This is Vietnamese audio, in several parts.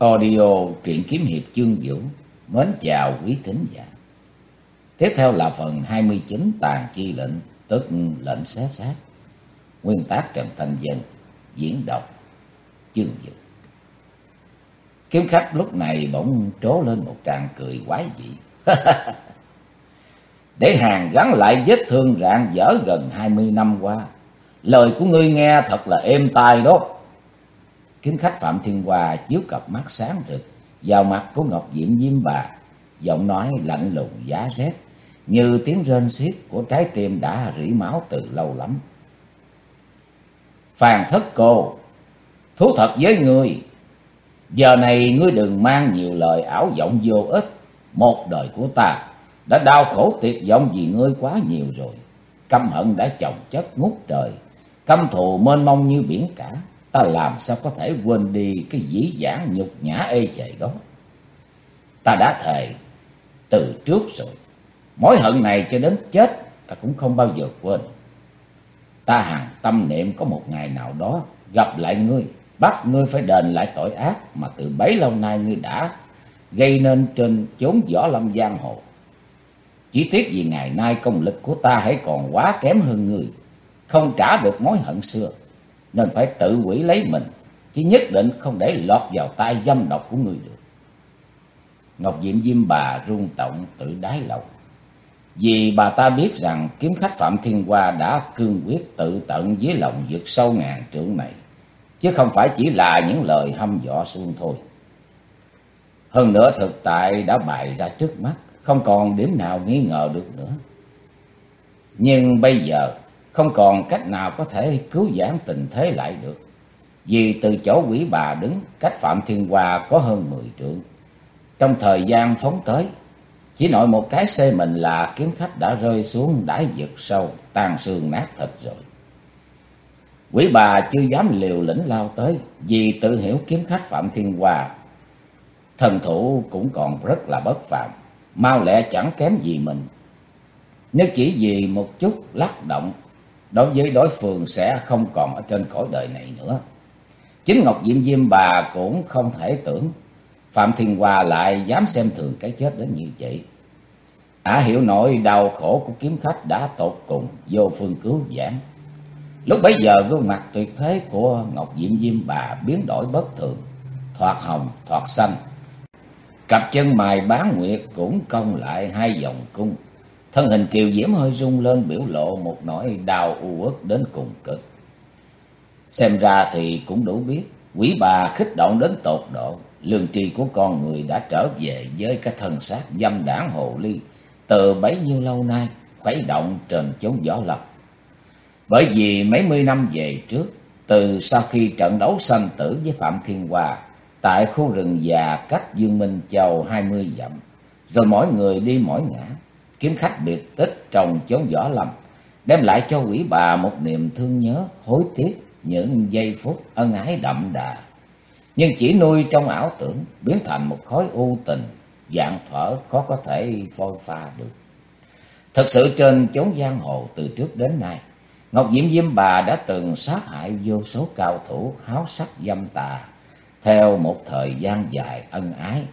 Audio truyện kiếm hiệp chương vũ. Mến chào quý thính giả. Tiếp theo là phần 29 tàn chi lệnh, tức lệnh xé xác. Nguyên tác Trần Thanh Dân, diễn đọc chương vũ. Kiếm khách lúc này bỗng trố lên một tràng cười quái dị. Để hàn gắn lại vết thương rạn dở gần 20 năm qua, lời của ngươi nghe thật là êm tai đó. Kiếm khách Phạm Thiên Hoa chiếu cặp mắt sáng rực vào mặt của Ngọc Diệm Diêm Bà, giọng nói lạnh lùng giá rét như tiếng rên xiết của trái tim đã rỉ máu từ lâu lắm. Phàn Thất Cô, thú thật với ngươi, giờ này ngươi đừng mang nhiều lời ảo vọng vô ích. Một đời của ta đã đau khổ tuyệt vọng vì ngươi quá nhiều rồi. Căm hận đã chồng chất ngút trời, căm thù mênh mông như biển cả. Ta làm sao có thể quên đi cái dĩ vãng nhục nhã ê chề đó. Ta đã thề từ trước rồi, mối hận này cho đến chết ta cũng không bao giờ quên. Ta hằng tâm niệm có một ngày nào đó gặp lại ngươi, bắt ngươi phải đền lại tội ác mà từ bấy lâu nay ngươi đã gây nên trên chốn võ lâm giang hồ. Chỉ tiếc vì ngày nay công lực của ta hãy còn quá kém hơn ngươi, không trả được mối hận xưa, nên phải tự hủy lấy mình, chứ nhất định không để lọt vào tay dâm độc của ngươi được. Ngọc Diệm Diêm Bà rung động tự đáy lòng, vì bà ta biết rằng kiếm khách Phạm Thiên Hoa đã cương quyết tự tận với lòng vực sâu ngàn trượng này, chứ không phải chỉ là những lời hăm dọa suông thôi. Hơn nữa thực tại đã bày ra trước mắt, không còn điểm nào nghi ngờ được nữa. Nhưng bây giờ không còn cách nào có thể cứu vãn tình thế lại được, vì từ chỗ quỷ bà đứng cách Phạm Thiên Hoa có hơn 10 trượng. Trong thời gian phóng tới, chỉ nội một cái xê mình là kiếm khách đã rơi xuống đáy vực sâu, tan xương nát thịt rồi. Quỷ bà chưa dám liều lĩnh lao tới, vì tự hiểu kiếm khách Phạm Thiên Hoa thần thủ cũng còn rất là bất phàm, mau lẹ chẳng kém gì mình. Nếu chỉ vì một chút lắc động, đối với đối phương sẽ không còn ở trên cõi đời này nữa. Chính Ngọc Diệm Diêm Bà cũng không thể tưởng Phạm Thiên Hoa lại dám xem thường cái chết đến như vậy. Ả hiểu nỗi đau khổ của kiếm khách đã tột cùng, vô phương cứu vãn. Lúc bấy giờ gương mặt tuyệt thế của Ngọc Diệm Diêm Bà biến đổi bất thường, thoạt hồng thoạt xanh. Cặp chân mày bán nguyệt cũng cong lại hai vòng cung. Thân hình kiều diễm hơi rung lên, biểu lộ một nỗi đau u uất đến cùng cực. Xem ra thì cũng đủ biết quỷ bà kích động đến tột độ. Lương tri của con người đã trở về với cái thân xác dâm đảng hồ ly từ bấy nhiêu lâu nay khuấy động trên chốn võ lâm. Bởi vì mấy mươi năm về trước, từ sau khi trận đấu sanh tử với Phạm Thiên Hoa tại khu rừng già cách Dương Minh Châu 20 dặm, rồi mỗi người đi mỗi ngã, kiếm khách biệt tích trong chốn võ lâm đem lại cho quỷ bà một niềm thương nhớ hối tiếc những giây phút ân ái đậm đà, nhưng chỉ nuôi trong ảo tưởng, biến thành một khối u tình vạn thuở khó có thể phôi pha được. Thật sự trên chốn giang hồ từ trước đến nay, Ngọc Diệm Diêm Bà đã từng sát hại vô số cao thủ háo sắc dâm tà theo một thời gian dài ân ái.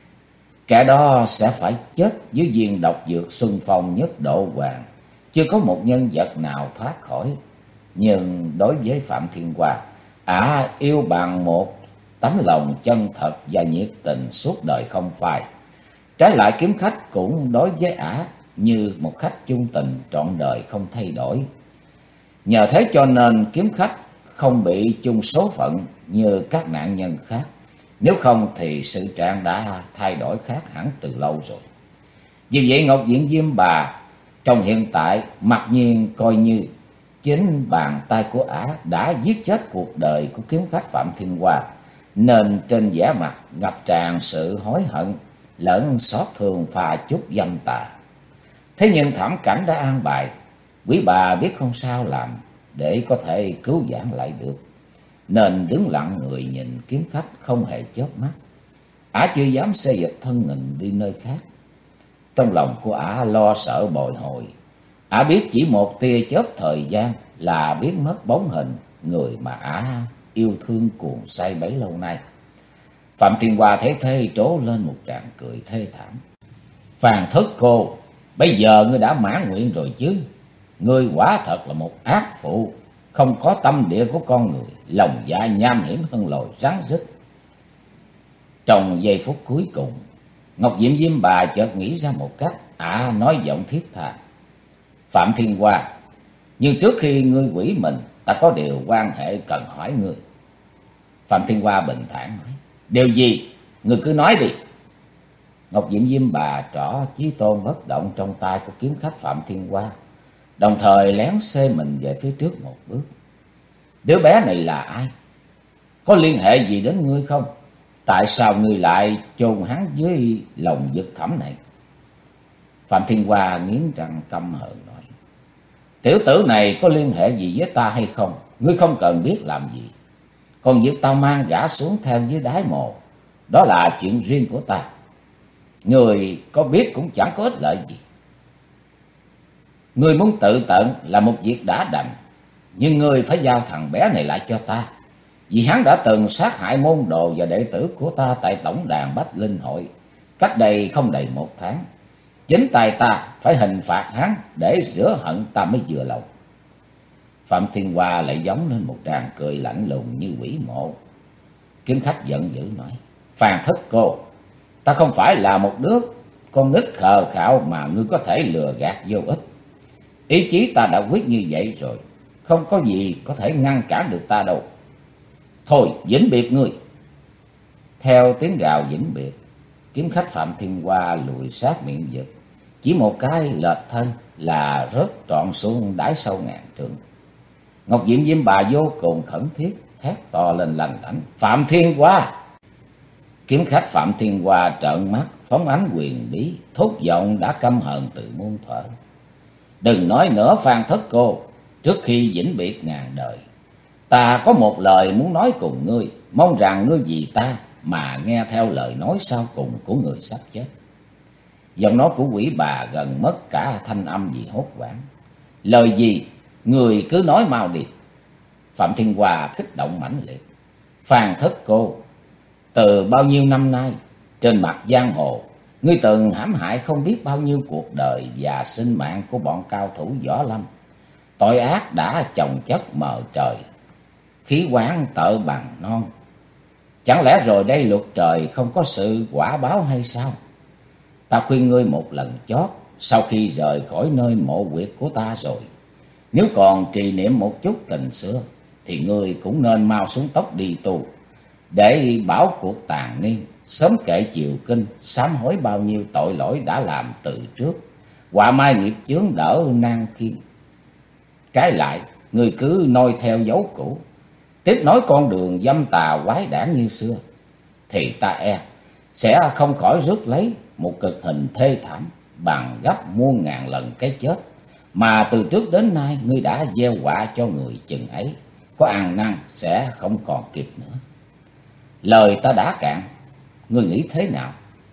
Kẻ đó sẽ phải chết dưới viên độc dược Xuân Phong Nhất Độ Hoàng, chưa có một nhân vật nào thoát khỏi. Nhưng đối với Phạm Thiên Hoa, Ả yêu bằng một tấm lòng chân thật và nhiệt tình suốt đời không phai. Trái lại kiếm khách cũng đối với Ả như một khách chung tình trọn đời không thay đổi. Nhờ thế cho nên kiếm khách không bị chung số phận như các nạn nhân khác. Nếu không thì sự trạng đã thay đổi khác hẳn từ lâu rồi. Vì vậy Ngọc Diệm Diêm Bà trong hiện tại mặc nhiên coi như chính bàn tay của Ả đã giết chết cuộc đời của kiếm khách Phạm Thiên Hoa, nên trên vẻ mặt ngập tràn sự hối hận lẫn xót thương pha chút dâm tà. Thế nhưng thảm cảnh đã an bài, quý bà biết không sao làm để có thể cứu vãn lại được, nên đứng lặng người nhìn kiếm khách không hề chớp mắt. Ả chưa dám xê dịch thân mình đi nơi khác. Trong lòng của Ả lo sợ bồi hồi. Ả biết chỉ một tia chớp thời gian là biến mất bóng hình người mà Ả yêu thương cuồng say bấy lâu nay. Phạm Thiên Hoa thấy thế trố lên một tràng cười thê thảm. Phàn Thất Cô, bây giờ ngươi đã mãn nguyện rồi chứ? Ngươi quả thật là một ác phụ, không có tâm địa của con người, lòng dạ nham hiểm hơn loài rắn rít. Trong giây phút cuối cùng, Ngọc Diệm Diêm Bà chợt nghĩ ra một cách, nói giọng thiết tha. Phạm Thiên Hoa, nhưng trước khi ngươi quỷ mình, ta có điều quan hệ cần hỏi ngươi. Phạm Thiên Hoa bình thản nói, điều gì? Ngươi cứ nói đi. Ngọc Diệm Diêm Bà trỏ chí tôn bất động trong tay của kiếm khách Phạm Thiên Hoa, đồng thời lén xê mình về phía trước một bước. Đứa bé này là ai? Có liên hệ gì đến ngươi không? Tại sao ngươi lại chôn hắn dưới lòng vực thẳm này? Phạm Thiên Hoa nghiến răng căm hờn nói, tiểu tử này có liên hệ gì với ta hay không, ngươi không cần biết làm gì. Còn việc tao mang gã xuống theo dưới đáy mồ, đó là chuyện riêng của ta. Người có biết cũng chẳng có ích lợi gì. Ngươi muốn tự tận là một việc đã đành, nhưng ngươi phải giao thằng bé này lại cho ta, vì hắn đã từng sát hại môn đồ và đệ tử của ta tại tổng đàn Bách Linh Hội cách đây không đầy 1 tháng. Chính tay ta phải hình phạt hắn để rửa hận ta mới vừa lòng. Phạm Thiên Hoa lại giống lên một tràng cười lạnh lùng như quỷ mộ. Kiếm khách giận dữ nói, Phàn Thất Cô, ta không phải là một đứa con nít khờ khạo mà ngươi có thể lừa gạt vô ích. Ý chí ta đã quyết như vậy rồi, không có gì có thể ngăn cản được ta đâu. Thôi vĩnh biệt ngươi. Theo tiếng gào vĩnh biệt, kiếm khách Phạm Thiên Hoa lùi sát miệng vực, chỉ một cái lệch thân là rớt trọn xuống đáy sâu ngàn trượng. Ngọc Diệm Diêm Bà vô cùng khẩn thiết, thét to lên lanh lảnh, Phạm Thiên Hoa! Kiếm khách Phạm Thiên Hoa trợn mắt, phóng ánh quyền bí, thốt giọng đã căm hờn từ muôn thuở. Đừng nói nữa Phàn Thất Cô, trước khi vĩnh biệt ngàn đời, ta có một lời muốn nói cùng ngươi, mong rằng ngươi vì ta mà nghe theo lời nói sau cùng của người sắp chết. Giọng nói của quỷ bà gần mất cả thanh âm vì hốt hoảng. Lời gì? Người cứ nói mau đi. Phạm Thiên Hoa kích động mãnh liệt. Phàn Thất Cô, từ bao nhiêu năm nay, trên mặt giang hồ, ngươi từng hãm hại không biết bao nhiêu cuộc đời và sinh mạng của bọn cao thủ võ lâm. Tội ác đã chồng chất mờ trời, khí quán tợ bằng non. Chẳng lẽ rồi đây luật trời không có sự quả báo hay sao? Ta khuyên ngươi một lần chót, sau khi rời khỏi nơi mộ huyệt của ta rồi, nếu còn trì niệm một chút tình xưa, thì ngươi cũng nên mau xuống tóc đi tu, để bảo cuộc tàn niên, sớm kệ chiều kinh, sám hối bao nhiêu tội lỗi đã làm từ trước, họa mai nghiệp chướng đỡ nan khiên. Trái lại, ngươi cứ noi theo dấu cũ, tiếp nối con đường dâm tà quái đản như xưa, thì ta sẽ không khỏi rước lấy một cực hình thê thảm bằng gấp muôn ngàn lần cái chết mà từ trước đến nay ngươi đã gieo họa cho người chừng ấy, có ăn năn sẽ không còn kịp nữa. Lời ta đã cạn, ngươi nghĩ thế nào?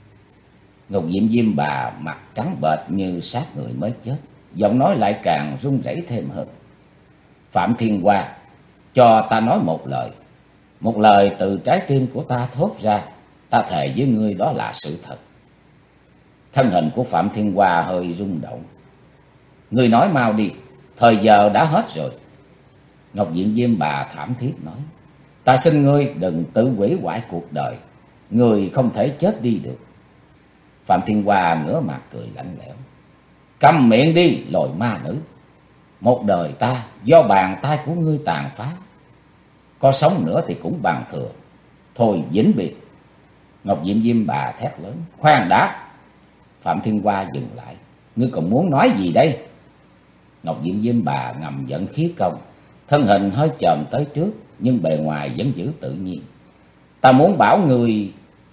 Ngọc Diệm Diêm Bà mặt trắng bệch như xác người mới chết, giọng nói lại càng run rẩy thêm hơn. Phạm Thiên Hoa, cho ta nói một lời từ trái tim của ta thốt ra, ta thề với ngươi đó là sự thật. Thân hình của Phạm Thiên Hoa hơi rung động. Ngươi nói mau đi, thời giờ đã hết rồi. Ngọc Diệm Diêm Bà thảm thiết nói, ta xin ngươi đừng tự hủy hoại cuộc đời, ngươi không thể chết đi được. Phạm Thiên Hoa ngửa mặt cười lạnh lẽo, câm miệng đi loài ma nữ, một đời ta do bàn tay của ngươi tàn phá, có sống nữa thì cũng bằng thừa. Thôi vĩnh biệt. Ngọc Diệm Diêm Bà thét lớn, khoan đã. Phạm Thiên Hoa dừng lại, ngươi còn muốn nói gì đây? Ngọc Diệm Diêm Bà ngầm giận khí công, thân hình hơi chồm tới trước, nhưng bề ngoài vẫn giữ tự nhiên. Ta muốn bảo ngươi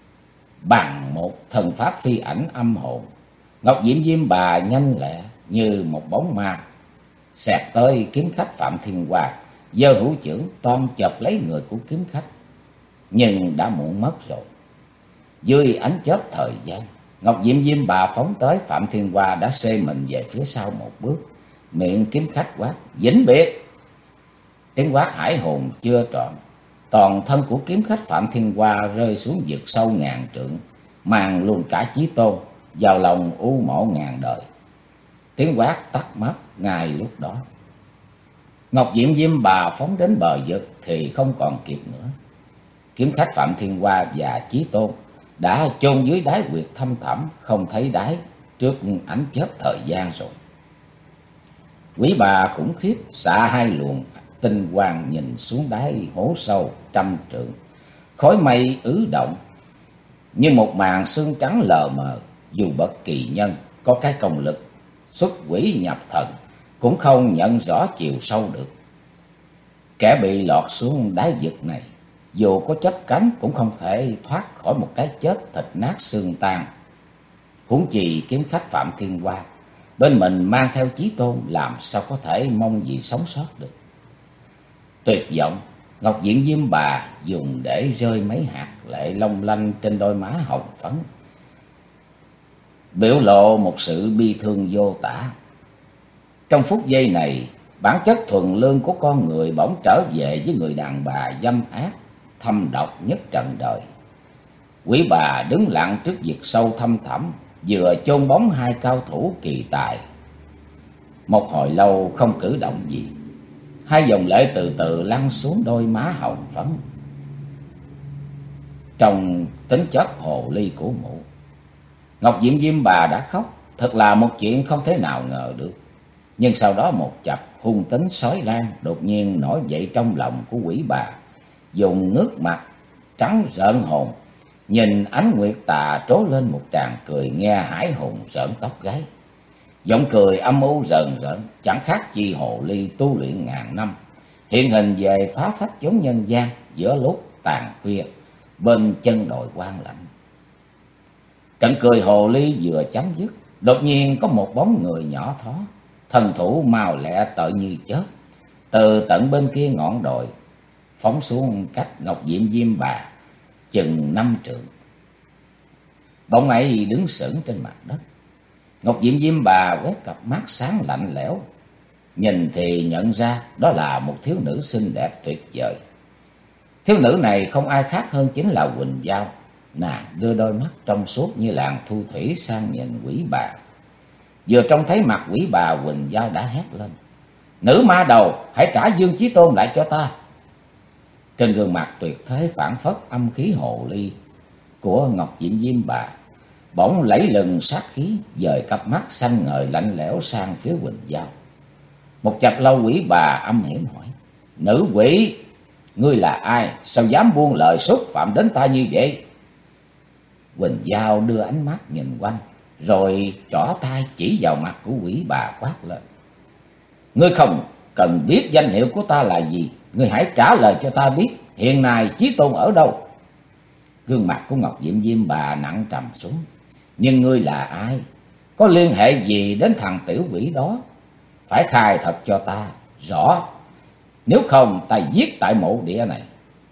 bằng một thần pháp phi ảnh âm hồn. Ngọc Diệm Diêm Bà nhanh lẹ như một bóng ma xẹt tới kiếm khách Phạm Thiên Hoa, giơ hữu chưởng toan chộp lấy người của kiếm khách, nhưng đã muộn mất rồi. Dưới ánh chớp thời gian, Ngọc Diệm Diêm Bà phóng tới, Phạm Thiên Hoa đã xê mình về phía sau một bước, miệng kiếm khách quát, vĩnh biệt. Tiếng quát hải hồn chưa trọn, toàn thân của kiếm khách Phạm Thiên Hoa rơi xuống vực sâu ngàn trượng, mang luôn cả Chí Tôn vào lòng u mộ ngàn đời. Tiếng quát tắt mất ngay lúc đó. Ngọc Diệm Diêm Bà phóng đến bờ vực thì không còn kịp nữa. Kiếm khách Phạm Thiên Hoa và Chí Tôn đã chôn dưới đáy huyệt thăm thẳm không thấy đáy trước ánh chớp thời gian rồi. Quỷ Bà khủng khiếp xạ hai luồng tinh quang nhìn xuống đáy hố sâu trăm trượng. Khói mây ứ động như một màn sương trắng lờ mờ, dù bất kỳ nhân có cái công lực xuất quỷ nhập thần cũng không nhận rõ chiều sâu được. Kẻ bị lọt xuống đáy vực này, dù có chấp cánh cũng không thể thoát khỏi một cái chết thịt nát xương tan. Huống chi kiếm khách Phạm Thiên Hoa bên mình mang theo Chí Tôn, làm sao có thể mong gì sống sót được. Tuyệt vọng, Ngọc Diện Diêm Bà dùng để rơi mấy hạt lệ long lanh trên đôi má hồng phấn, biểu lộ một sự bi thương vô tả. Trong phút giây này, bản chất thuần lương của con người bỗng trở về với người đàn bà dâm ác, thâm độc nhất trần đời. Quỷ Bà đứng lặng trước vực sâu thăm thẳm, vừa chôn bóng hai cao thủ kỳ tài. Một hồi lâu không cử động gì, hai dòng lệ từ từ lăn xuống đôi má hồng phấn. Trong tính chất hồ ly của mụ, Ngọc Diệm Diêm Bà đã khóc, thật là một chuyện không thể nào ngờ được. Nhưng sau đó một chập hung tính sói lan đột nhiên nổi dậy trong lòng của Quỷ Bà, dùng ngước mặt trắng rợn hồn, nhìn ánh nguyệt tà trố lên một tràng cười nghe hãi hùng rợn tóc gáy. Giọng cười âm u rờn rợn, chẳng khác chi hồ ly tu luyện ngàn năm, hiện hình về phá phách chốn nhân gian giữa lúc tàn khuya bên chân đồi Quan Lãnh. Trận cười hồ ly vừa chấm dứt, đột nhiên có một bóng người nhỏ thó, thần thủ mau lẹ tợ như chớp, từ tận bên kia ngọn đồi phóng xuống cách Ngọc Diệm Diêm Bà chừng 5 trượng. Bóng ấy đứng sững trên mặt đất. Ngọc Diệm Diêm Bà quét cặp mắt sáng lạnh lẽo, nhìn thì nhận ra đó là một thiếu nữ xinh đẹp tuyệt vời. Thiếu nữ này không ai khác hơn chính là Quỳnh Giao. Nàng đưa đôi mắt trong suốt như làn thu thủy sang nhìn Quỷ Bà. Vừa trông thấy mặt Quỷ Bà, Quỳnh Giao đã hét lên: "Nữ ma đầu, hãy trả Dương Chí Tôn lại cho ta!" Trên gương mặt tuyệt thế phảng phất âm khí hồ ly của Ngọc Diệm Diêm Bà bỗng lẫy lừng sát khí, dời cặp mắt xanh ngời lạnh lẽo sang phía Quỳnh Giao. Một chập lâu Quỷ Bà âm hiểm hỏi: "Nữ quỷ, ngươi là ai? Sao dám buông lời xúc phạm đến ta như vậy?" Quỳnh Giao đưa ánh mắt nhìn quanh, rồi trỏ tay chỉ vào mặt của Quỷ Bà quát lên: "Ngươi không cần biết danh hiệu của ta là gì, ngươi hãy trả lời cho ta biết hiện nay Chí Tôn ở đâu." Gương mặt của Ngọc Diệm Diêm Bà nặng trầm xuống: "Nhưng ngươi là ai? Có liên hệ gì đến thằng tiểu quỷ đó? Phải khai thật cho ta rõ, nếu không ta giết tại mộ địa này."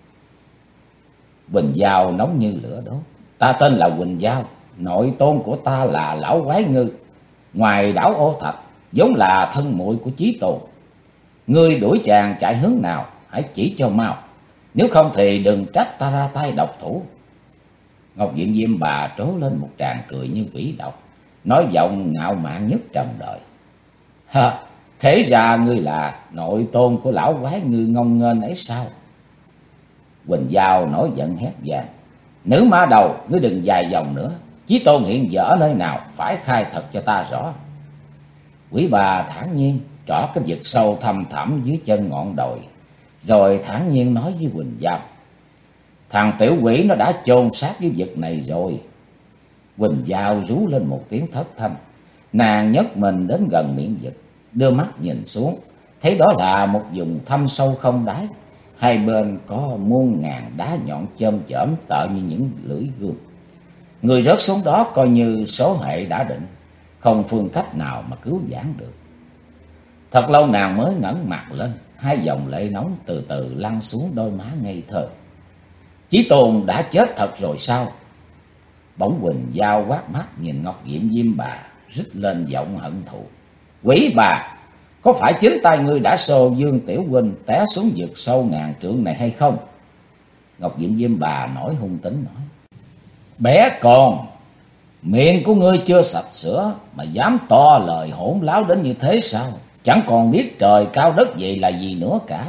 Quỳnh Giao nóng như lửa đốt: "Ta tên là Quỳnh Giao, nội tôn của ta là lão quái ngư, ngoài đảo Ô Thạch, vốn là thân muội của Chí Tôn. Ngươi đuổi chàng chạy hướng nào, hãy chỉ cho mau, nếu không thì đừng trách ta ra tay độc thủ." Ngọc Diệm Diêm Bà trố lên một tràng cười như quỷ độc, nói giọng ngạo mạn nhất trần đời: "Ha, thế ra ngươi là nội tôn của lão quái ngư ngông nghênh ấy sao?" Quỳnh Giao nổi giận hét vang: "Nữ ma đầu, ngươi đừng dài dòng nữa, Chí Tôn hiện giờ ở nơi nào, phải khai thật cho ta rõ." Quỷ Bà thản nhiên trỏ cái vực sâu thăm thẳm dưới chân ngọn đồi, rồi thản nhiên nói với Quỳnh Giao: "Thằng tiểu quỷ nó đã chôn xác dưới vực này rồi." Quỳnh Giao rú lên một tiếng thất thanh, nàng nhấc mình đến gần miệng vực, đưa mắt nhìn xuống, thấy đó là một vùng thâm sâu không đáy, hai bên có muôn ngàn đá nhọn chôm chởm tợ như những lưỡi gươm. Người rớt xuống đó coi như số hệ đã định, không phương cách nào mà cứu vãn được. Thật lâu nàng mới ngẩng mặt lên, hai dòng lệ nóng từ từ lăn xuống đôi má ngây thơ. "Chí Tôn đã chết thật rồi sao?" Bỗng Quỳnh Giao quát mắt nhìn Ngọc Diệm Diêm Bà, rít lên giọng hận thù: "Quỷ Bà, có phải chính tay ngươi đã xô Dương tiểu huynh té xuống vực sâu ngàn trượng này hay không?" Ngọc Diệm Diêm Bà nổi hung tính nói: Bé con, miệng của ngươi chưa sạch sữa mà dám to lời hỗn láo đến như thế sao? Chẳng còn biết trời cao đất vậy là gì nữa cả.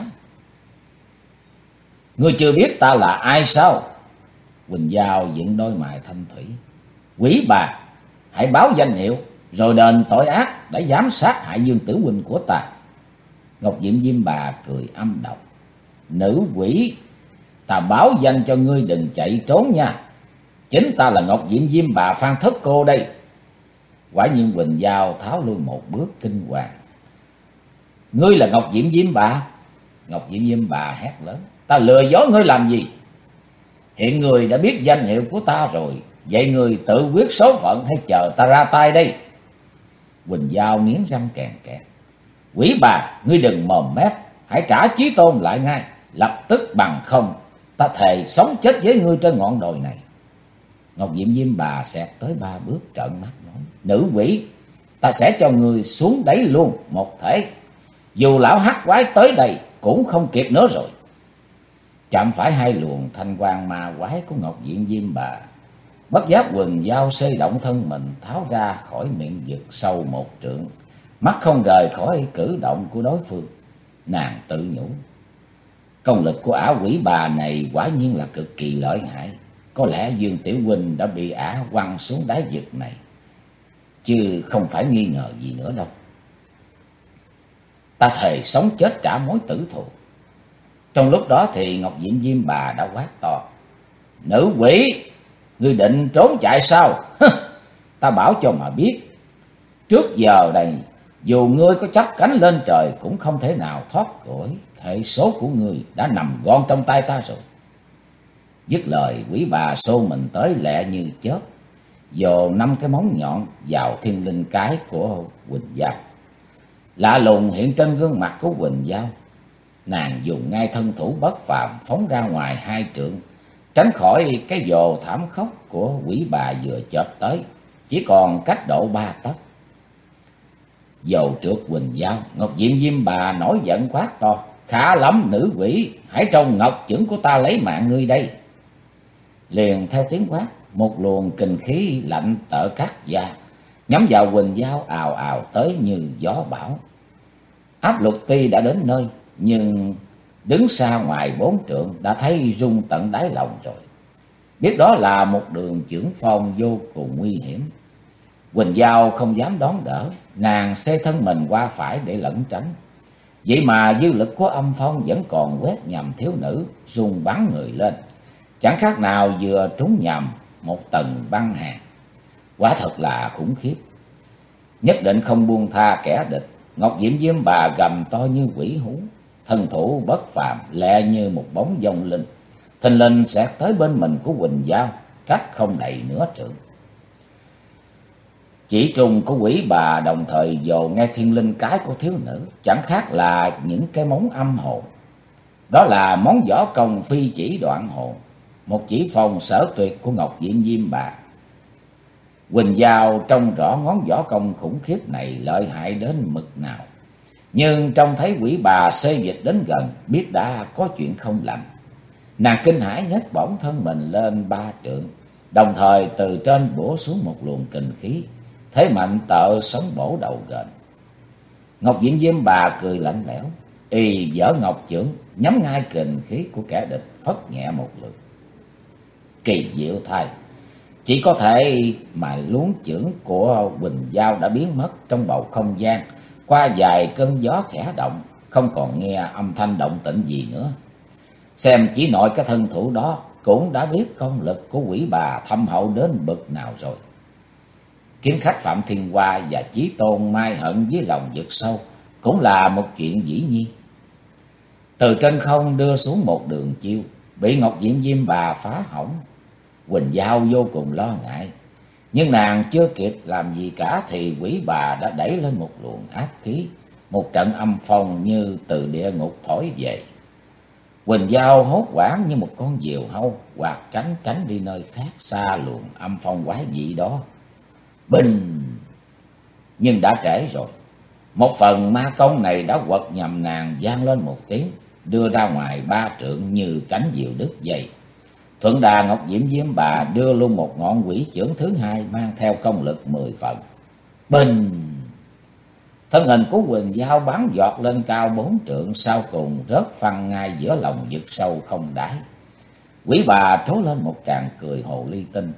Ngươi chưa biết ta là ai sao? Quỳnh Giao dựng đôi mày thanh thủy: Quỷ bà, hãy báo danh hiệu rồi đền tội ác đã dám sát hại Dương Tử huynh của ta. Ngọc Diệm Diêm Bà cười âm độc: Nữ quỷ, ta báo danh cho ngươi đừng chạy trốn nha. Chính ta là Ngọc Diệm Diêm Bà Phan Thất Cô đây. Quả nhiên Quỳnh Giao tháo lui một bước kinh hoàng: Ngươi là Ngọc Diệm Diêm Bà? Ngọc Diệm Diêm Bà hét lớn: Ta lừa dối ngươi làm gì? Hiện người đã biết danh hiệu của ta rồi, vậy người tự quyết số phận hay chờ ta ra tay đây? Quỳnh Giao nghiến răng kèn kẹt: Quỷ bà, ngươi đừng mồm mép, hãy trả chí tôn lại ngay, lập tức, bằng không ta thề sống chết với ngươi trên ngọn đồi này. Ngọc Diệm Diêm Bà xẹt tới 3 bước trợn mắt nói: Nữ quỷ, ta sẽ cho ngươi xuống đáy luôn một thể. Dù lão hắc quái tới đây cũng không kịp nữa rồi. Chạm phải hai luồng thanh quang ma quái của Ngọc Diệm Diêm Bà, bất giác Quỳnh Giao xây động thân mình tháo ra khỏi miệng vực sâu 1 trượng, mắt không rời khỏi cử động của đối phương. Nàng tự nhủ: Công lực của ả quỷ bà này quả nhiên là cực kỳ lợi hại. Có lẽ Dương Tiểu huynh đã bị ả quăng xuống đáy vực này, chứ không phải nghi ngờ gì nữa đâu. Ta thề sống chết trả mối tử thù. Trong lúc đó thì Ngọc Diệm Diêm Bà đã quát to: Nữ quỷ, ngươi định trốn chạy sao? Ta bảo cho mà biết, trước giờ này dù ngươi có chắp cánh lên trời cũng không thể nào thoát khỏi. Hệ số của ngươi đã nằm gọn trong tay ta rồi. Dứt lời, quỷ bà xô mình tới lẹ như chớp, vồ 5 cái móng nhọn vào thiên linh cái của Quỳnh Giao. Lạ lùng hiện trên gương mặt của Quỳnh Giao. Nàng dùng ngay thân thủ bất phàm phóng ra ngoài 2 trượng, tránh khỏi cái vồ thảm khốc của quỷ bà vừa chợp tới, chỉ còn cách độ 3 tấc. Dầu trượt Quỳnh Giao, Ngọc Diệm Diêm Bà nổi giận quát to: Khá lắm nữ quỷ, hãy trông ngọc chưởng của ta lấy mạng ngươi đây. Liền theo tiếng quát, một luồng kình khí lạnh tợ cắt da nhắm vào Quỳnh Giao ào ào tới như gió bão. Áp lực tuy đã đến nơi, nhưng đứng xa ngoài 4 trượng đã thấy rung tận đáy lòng rồi. Biết đó là một đường chưởng phong vô cùng nguy hiểm. Quỳnh Giao không dám đón đỡ, nàng xê thân mình qua phải để lẩn tránh. Vậy mà dư lực của âm phong vẫn còn quét nhầm thiếu nữ, rung bắn người lên, chẳng khác nào vừa trúng nhầm một tầng băng hàn. Quả thật là khủng khiếp. Nhất định không buông tha kẻ địch, Ngọc Diệm Diêm Bà gầm to như quỷ hú, thân thủ bất phàm, lẹ như một bóng vong linh, thình lình xẹt tới bên mình của Quỳnh Giao, cách không đầy nửa trượng. Chỉ trùng của quỷ bà đồng thời dồ nghe thiên linh cái của thiếu nữ, chẳng khác là những cái móng âm hồn. Đó là món võ công phi chỉ đoạn hồn, một chỉ phòng sở tuyệt của Ngọc Diệm Diêm Bà. Quỳnh Giao trông rõ ngón võ công khủng khiếp này lợi hại đến mực nào, nhưng trông thấy quỷ bà xê dịch đến gần, biết đã có chuyện không lành. Nàng kinh hãi nhấc bổng thân mình lên 3 trượng, đồng thời từ trên bổ xuống một luồng kình khí, thế mạnh tợ sống bổ đầu gền. Ngọc Diệm Diêm Bà cười lạnh lẽo, y giở ngọc chưởng nhắm ngay kình khí của kẻ địch, phất nhẹ một lượt. Kỳ diệu thay, chỉ có thể mà luống chưởng của Quỳnh Giao đã biến mất trong bầu không gian, qua vài cơn gió khẽ động, không còn nghe âm thanh động tĩnh gì nữa. Xem chỉ nội cái thân thủ đó cũng đã biết công lực của quỷ bà thâm hậu đến bậc nào rồi. Kiếm khách Phạm Thiên Hoa và Chí Tôn mai hận với lòng vực sâu cũng là một chuyện dĩ nhiên. Từ trên không đưa xuống một đường chiêu, bị Ngọc Diệm Diêm Bà phá hỏng. Quỳnh Giao vô cùng lo ngại, nhưng nàng chưa kịp làm gì cả thì quỷ bà đã đẩy lên một luồng áp khí, một trận âm phong như từ địa ngục thổi về. Quỳnh Giao hốt hoảng như một con diều hâu, quạt cánh tránh đi nơi khác xa luồng âm phong quái dị đó. Bình! Nhưng đã trễ rồi. Một phần ma công này đã quật nhầm nàng, vang lên một tiếng, đưa ra ngoài 3 trượng như cánh diều đứt dây, Thuận đà Ngọc Diễm Diêm Bà đưa luôn một ngọn quỷ chưởng thứ hai mang theo công lực 10 phần. Bình! Thân hình của Quỳnh Giao bắn giọt lên cao 4 trượng, sau cùng rớt phăng ngay giữa lòng vực sâu không đáy. Quỷ bà trố lên một tràng cười hồ ly tinh.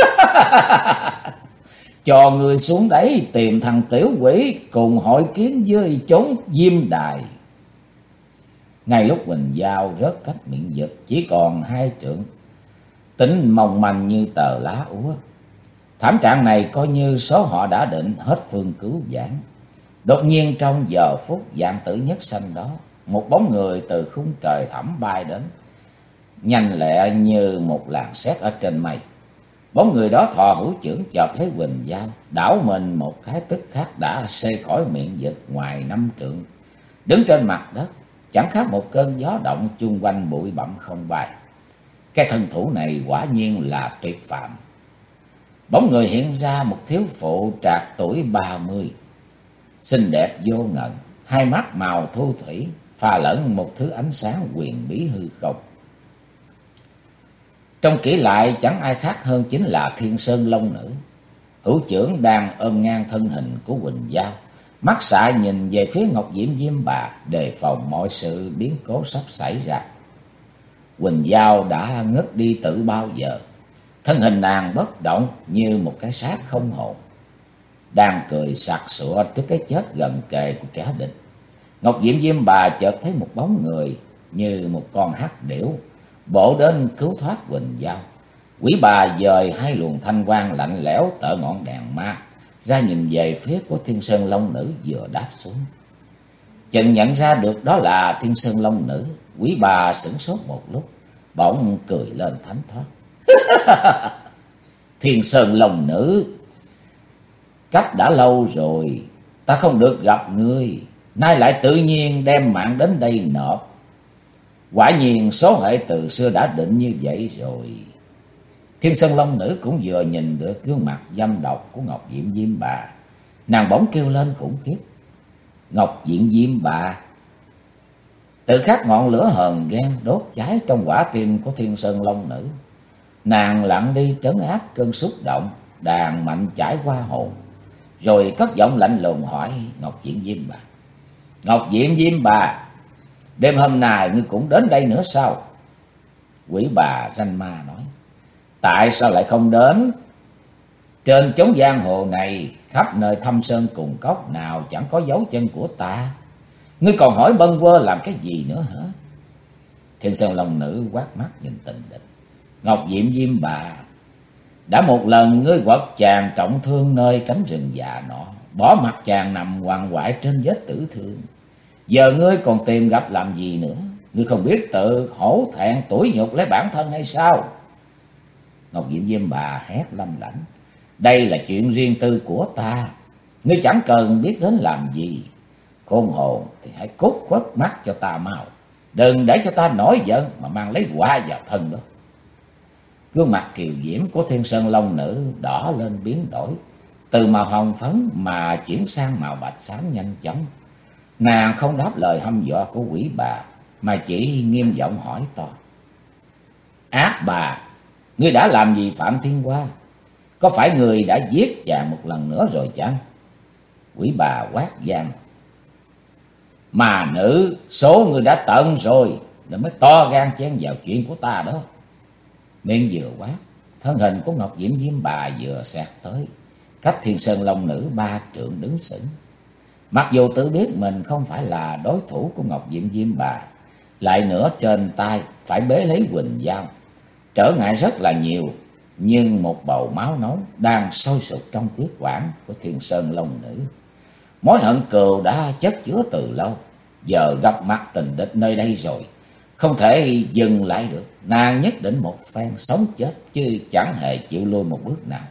Cho người xuống đấy tìm thằng tiểu quỷ cùng hội kiến với chốn Diêm Đài. Ngay lúc Quỳnh Giao rớt cách miệng vực chỉ còn 2 trượng, tính mong manh như tờ lá úa. Thảm trạng này coi như số họ đã định, hết phương cứu vãn. Đột nhiên trong giờ phút vạn tử nhất sanh đó, một bóng người từ khung trời thẳm bay đến, nhanh lẹ như một làn sét ở trên mây. Bóng người đó thò hữu chưởng chộp lấy Quỳnh Giao, đảo mình một cái tức khắc đã xê khỏi miệng vực ngoài 5 trượng, đứng trên mặt đất, chẳng khác một cơn gió động, chung quanh bụi bặm không bay. Cái thân thủ này quả nhiên là tuyệt phạm. Bóng người hiện ra một thiếu phụ trạc tuổi 30, xinh đẹp vô ngần, hai mắt màu thu thủy, pha lẫn một thứ ánh sáng huyền bí hư không. Trông kỹ lại chẳng ai khác hơn chính là Thiên Sơn Long Nữ. Hữu chưởng đang ôm ngang thân hình của Quỳnh Giao, mắt xạ nhìn về phía Ngọc Diễm Diêm Bà, đề phòng mọi sự biến cố sắp xảy ra. Quỳnh Giao đã ngất đi từ bao giờ, thân hình nàng bất động như một cái xác không hồn, đang cười sặc sụa trước cái chết gần kề của kẻ địch. Ngọc Diễm Diêm Bà chợt thấy một bóng người như một con hắc điểu bổ đến cứu thoát Quỳnh Giao. Quỷ bà dời hai luồng thanh quang lạnh lẽo tở ngọn đèn ma ra, nhìn về phía của Thiên Sơn Long Nữ vừa đáp xuống. Chợt nhận ra được đó là Thiên Sơn Long Nữ, quỷ bà sửng sốt một lúc, bỗng cười lên thánh thoát. Thiên Sơn Long Nữ, cách đã lâu rồi ta không được gặp ngươi, nay lại tự nhiên đem mạng đến đây nộp. Quả nhiên số hệ từ xưa đã định như vậy rồi. Thiên Sơn Long Nữ cũng vừa nhìn được gương mặt dâm độc của Ngọc Diễm Diêm Bà, nàng bỗng kêu lên khủng khiếp. Ngọc Diễm Diêm Bà! Tự khắc ngọn lửa hờn ghen đốt cháy trong quả tim của Thiên Sơn Long Nữ. Nàng lặng đi trấn áp cơn xúc động, đàn mạnh chảy qua hồn, rồi cất giọng lạnh lùng hỏi Ngọc Diễm Diêm Bà. Ngọc Diễm Diêm Bà, đêm hôm nay ngươi cũng đến đây nữa sao? Quỷ bà ranh ma nói. Tại sao lại không đến? Trên chốn giang hồ này, khắp nơi thâm sơn cùng cốc nào chẳng có dấu chân của ta. Ngươi còn hỏi bâng quơ làm cái gì nữa hả? Thiên Sơn Long Nữ quát mắt nhìn tình địch. Ngọc Diễm Diêm Bà, đã một lần ngươi quật chàng trọng thương nơi cánh rừng già nọ, bỏ mặt chàng nằm hoàng hoại trên vết tử thương. Giờ ngươi còn tìm gặp làm gì nữa? Ngươi không biết tự hổ thẹn tủi nhục lấy bản thân hay sao? Ngọc Diễm Diêm Bà hét lâm lãnh. Đây là chuyện riêng tư của ta, ngươi chẳng cần biết đến làm gì. Khôn hồn thì hãy cút khuất mắt cho ta mau, đừng để cho ta nổi giận mà mang lấy quả vào thân đó. Gương mặt kiều diễm của Thiên Sơn Long Nữ đỏ lên biến đổi, từ màu hồng phấn mà chuyển sang màu bạch xám nhanh chóng. Nàng không đáp lời hăm dọa của quỷ bà, mà chỉ nghiêm giọng hỏi to. Ác bà, ngươi đã làm gì Phạm Thiên Hoa? Có phải người đã giết chàng một lần nữa rồi chăng? Quỷ bà quát vang. Mà nữ, số người đã tận rồi, rồi mới to gan chen vào chuyện của ta đó. Miệng vừa quát, thân hình của Ngọc Diễm Diêm Bà vừa xẹt tới, cách Thiên Sơn Long Nữ 3 trượng đứng sững. Mặc dù tự biết mình không phải là đối thủ của Ngọc Diễm Diêm Bà, lại nữa trên tay phải bế lấy Quỳnh Giao, trở ngại rất là nhiều. Nhưng một bầu máu nóng đang sôi sục trong huyết quản của Thiên Sơn Long Nữ. Mối hận cừu đã chất chứa từ lâu, giờ gặp mặt tình địch nơi đây rồi, không thể dừng lại được. Nàng nhất định một phen sống chết, chứ chẳng hề chịu lui một bước nào.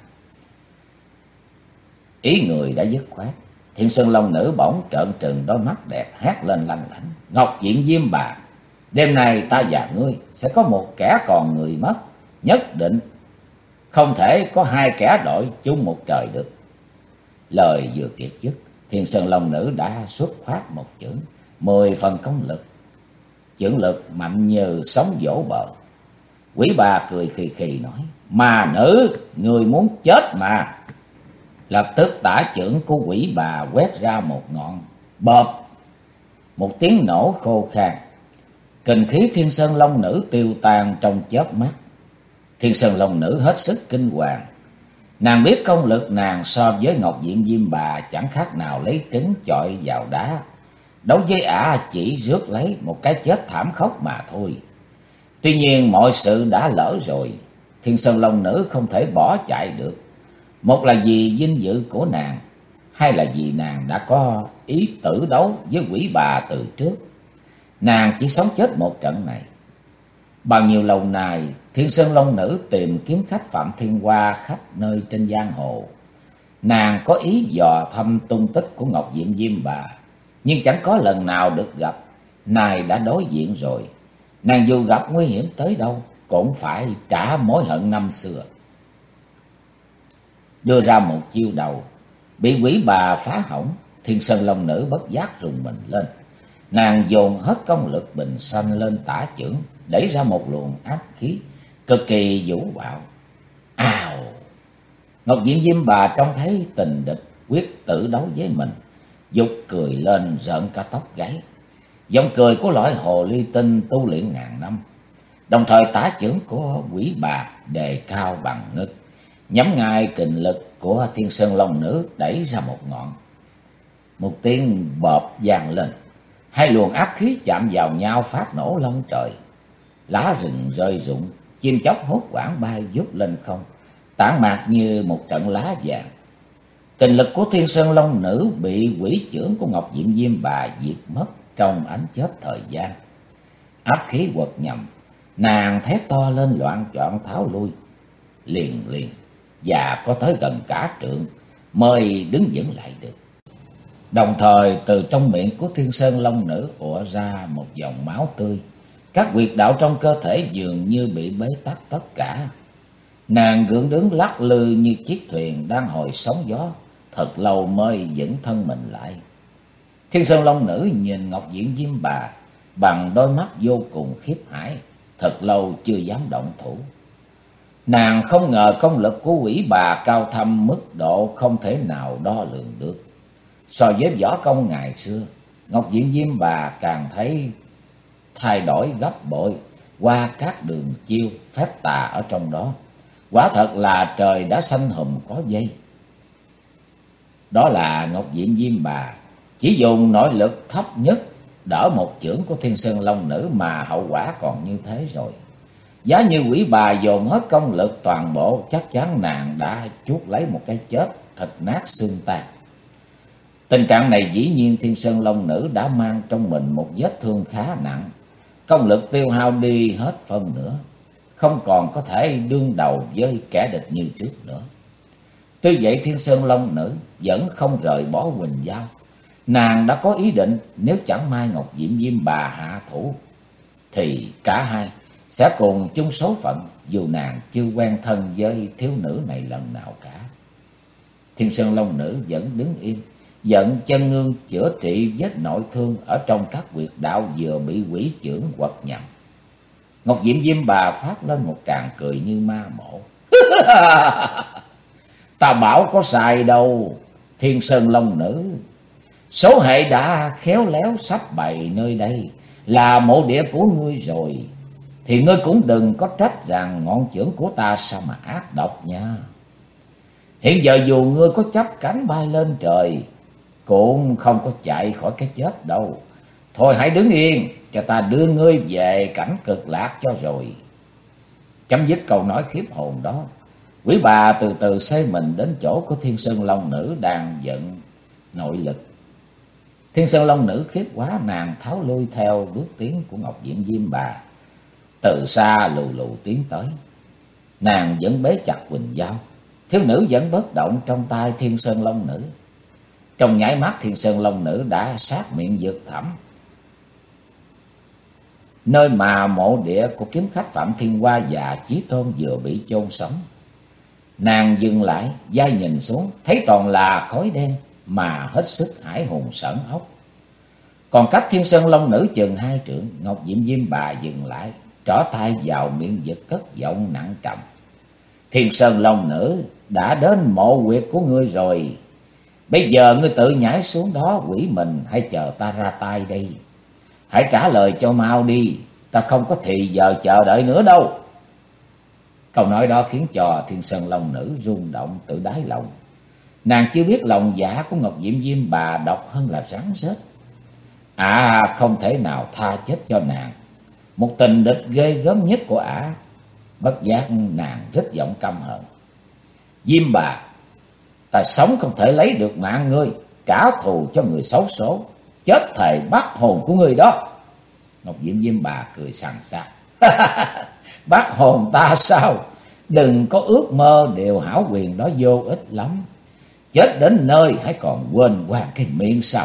Ý người đã dứt khoát, Thiên Sơn Long Nữ bỗng trợn trừng đôi mắt đẹp, hét lên lanh lảnh. Ngọc Diễm Diêm Bà, đêm nay ta và ngươi sẽ có một kẻ còn người mất, nhất định không thể có hai kẻ đội chung một trời được. Lời vừa kịp dứt, Thiên Sơn Long Nữ đã xuất phát một chưởng, 10 phần công lực. Chưởng lực mạnh như sóng vỗ bờ. Quỷ bà cười khì khì nói: "Ma nữ, người muốn chết mà." Lập tức tả chưởng của quỷ bà quét ra một ngọn, bộp, một tiếng nổ khô khan. Kình khí Thiên Sơn Long Nữ tiêu tan trong chớp mắt. Thiên Sơn Long Nữ hết sức kinh hoàng. Nàng biết công lực nàng so với Ngọc Diệm Diêm Bà chẳng khác nào lấy trứng chọi vào đá. Đấu với ả chỉ rước lấy một cái chết thảm khốc mà thôi. Tuy nhiên mọi sự đã lỡ rồi. Thiên Sơn Long Nữ không thể bỏ chạy được. Một là vì vinh dự của nàng, hai là vì nàng đã có ý tử đấu với quỷ bà từ trước. Nàng chỉ sống chết một trận này. Bao nhiêu lâu nay, Thiên Sơn Long Nữ tìm kiếm khách Phạm Thiên Hoa khắp nơi trên giang hồ. Nàng có ý dò thăm tung tích của Ngọc Diệm Diêm Bà, nhưng chẳng có lần nào được gặp. Nay đã đối diện rồi, nàng dù gặp nguy hiểm tới đâu cũng phải trả mối hận năm xưa. Đưa ra một chiêu đầu, bị quỷ bà phá hỏng. Thiên Sơn Long Nữ bất giác rùng mình lên. Nàng dồn hết công lực bình sanh lên tả chưởng, đẩy ra một luồng áp khí cực kỳ vũ bạo. Ào! Ngọc Diệm Diêm Bà trông thấy tình địch quyết tử đấu với mình, dục cười lên rợn cả tóc gáy. Giọng cười của loại hồ ly tinh tu luyện ngàn năm. Đồng thời tả chưởng của quỷ bà đề cao bằng ngực, nhắm ngay kình lực của Thiên Sơn Long Nữ đẩy ra một ngọn. Một tiếng bợp vang lên, hai luồng áp khí chạm vào nhau phát nổ long trời. Lá rừng rơi rụng, chim chóc hốt hoảng bay vút lên không, tản mạc như một trận lá vàng. Kình lực của Thiên Sơn Long Nữ bị quỷ chưởng của Ngọc Diệm Diêm Bà diệt mất trong ánh chớp thời gian. Áp khí quật nhầm, nàng thét to lên loạn choạng tháo lui. Liền liền và có tới gần cả trượng mới đứng vững lại được. Đồng thời từ trong miệng của Thiên Sơn Long Nữ ùa ra một dòng máu tươi. Các huyệt đạo trong cơ thể dường như bị bế tắc tất cả. Nàng gượng đứng lắc lư như chiếc thuyền đang hồi sóng gió, thật lâu mới vững thân mình lại. Thiên Sơn Long Nữ nhìn Ngọc Diệm Diêm Bà bằng đôi mắt vô cùng khiếp hãi, thật lâu chưa dám động thủ. Nàng không ngờ công lực của quỷ bà cao thâm mức độ không thể nào đo lường được. So với võ công ngày xưa, Ngọc Diệm Diêm Bà càng thấy thay đổi gấp bội qua các đường chiêu phép tà ở trong đó. Quả thật là trời đã xanh hùm có dây. Đó là Ngọc Diệm Diêm Bà chỉ dùng nội lực thấp nhất đỡ một chưởng của Thiên Sơn Long Nữ mà hậu quả còn như thế rồi. Giá như quỷ bà dồn hết công lực toàn bộ, chắc chắn nàng đã chuốc lấy một cái chết thịt nát xương tan. Tình trạng này dĩ nhiên Thiên Sơn Long Nữ đã mang trong mình một vết thương khá nặng. Công lực tiêu hao đi hết phân nữa, không còn có thể đương đầu với kẻ địch như trước nữa. Tuy vậy Thiên Sơn Long Nữ vẫn không rời bỏ Quỳnh Giao. Nàng đã có ý định nếu chẳng may Ngọc Diệm Diêm Bà hạ thủ thì cả hai sẽ cùng chung số phận, dù nàng chưa quen thân với thiếu nữ này lần nào cả. Thiên Sơn Long Nữ vẫn đứng yên, giận chân ngương chữa trị vết nội thương ở trong các huyệt đạo vừa bị quỷ chưởng quật nhầm. Ngọc Diệm Diêm Bà phát lên một tràng cười như ma mộ. Ta bảo có sai đâu, Thiên Sơn Long Nữ. Số hệ đã khéo léo sắp bày nơi đây là mộ địa của ngươi rồi, thì ngươi cũng đừng có trách rằng ngọn chưởng của ta sao mà ác độc nha. Hiện giờ dù ngươi có chắp cánh bay lên trời cũng không có chạy khỏi cái chết đâu. Thôi hãy đứng yên cho ta đưa ngươi về cảnh cực lạc cho rồi. Chấm dứt câu nói khiếp hồn đó, quỷ bà từ từ xê mình đến chỗ của Thiên Sơn Long Nữ đang vận nội lực. Thiên Sơn Long Nữ khiếp quá, nàng tháo lui theo bước tiến của Ngọc Diệm Diêm Bà. Từ xa lù lù tiến tới, nàng vẫn bế chặt Quỳnh Giao, thiếu nữ vẫn bất động trong tay Thiên Sơn Long Nữ. Trong nháy mắt Thiên Sơn Long Nữ đã sát miệng vực thẳm, nơi mà mộ địa của kiếm khách Phạm Thiên Hoa và Chí Tôn vừa bị chôn sống. Nàng dừng lại, vai nhìn xuống, thấy toàn là khói đen mà hết sức hãi hùng sởn ốc. Còn cách Thiên Sơn Long Nữ chừng 2 trượng, Ngọc Diệm Diêm Bà dừng lại, trỏ tay vào miệng vực cất giọng nặng trầm. Thiên Sơn Long Nữ đã đến mộ huyệt của ngươi rồi. Bây giờ ngươi tự nhảy xuống đó quỷ mình hay chờ ta ra tay đây? Hãy trả lời cho mau đi, ta không có thì giờ chờ đợi nữa đâu. Câu nói đó khiến cho Thiên Sơn Long Nữ rung động tự đáy lòng. Nàng chưa biết lòng dạ của Ngọc Diệm Diêm Bà độc hơn là rắn rết. Không thể nào tha chết cho nàng, một tình địch ghê gớm nhất của ả. Bất giác nàng rít giọng căm hận. Diêm Bà, ta sống không thể lấy được mạng ngươi, trả thù cho người xấu số, chết thề bắt hồn của ngươi đó. Ngọc Diệm Diêm Bà cười sằng sặc. Bắt hồn ta sao? Đừng có ước mơ điều hảo quyền đó vô ích lắm. Chết đến nơi hãy còn quên qua cái miệng sao?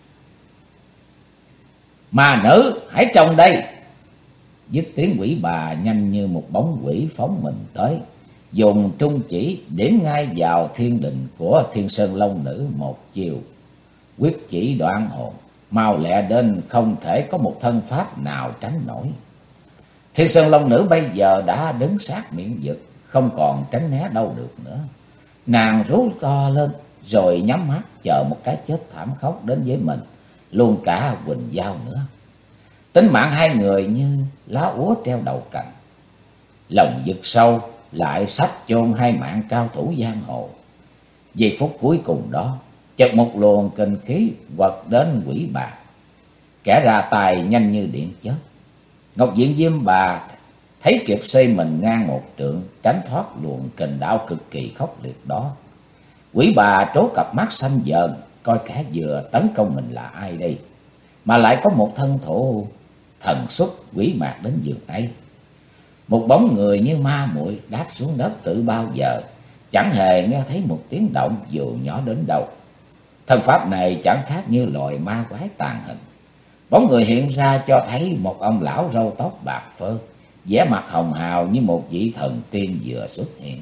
Mà nữ hãy trong đây. Dứt tiếng quỷ bà nhanh như một bóng quỷ phóng mình tới, dùng trung chỉ điểm ngay vào thiên đình của Thiên Sơn Long Nữ một chiều. Quyết chỉ đoạn hồn, mau lẹ đến không thể có một thân pháp nào tránh nổi. Thiên Sơn Long Nữ bây giờ đã đứng sát miệng vực, không còn tránh né đâu được nữa. Nàng rú to lên rồi nhắm mắt chờ một cái chết thảm khốc đến với mình, luôn cả Quỳnh Giao nữa. Tính mạng hai người như lá úa treo đầu cành. Lòng vực sâu lại sắp chôn hai mạng cao thủ giang hồ. Giây phút cuối cùng đó, chợt một luồng kinh khí quật đến quỷ bà. Kẻ ra tay nhanh như điện chớp. Ngọc Diệm Diêm Bà thấy kịp xây mình ngang một trượng, tránh thoát luồng kình đạo cực kỳ khốc liệt đó. Quỷ bà trố cặp mắt xanh dờn, coi kẻ vừa tấn công mình là ai đây, mà lại có một thân thổ thần xuất quỷ mạc đến giường ấy. Một bóng người như ma muội đáp xuống đất từ bao giờ, chẳng hề nghe thấy một tiếng động dù nhỏ đến đâu. Thân pháp này chẳng khác như loài ma quái tàn hình. Bóng người hiện ra cho thấy một ông lão râu tóc bạc phơ, vẻ mặt hồng hào như một vị thần tiên vừa xuất hiện.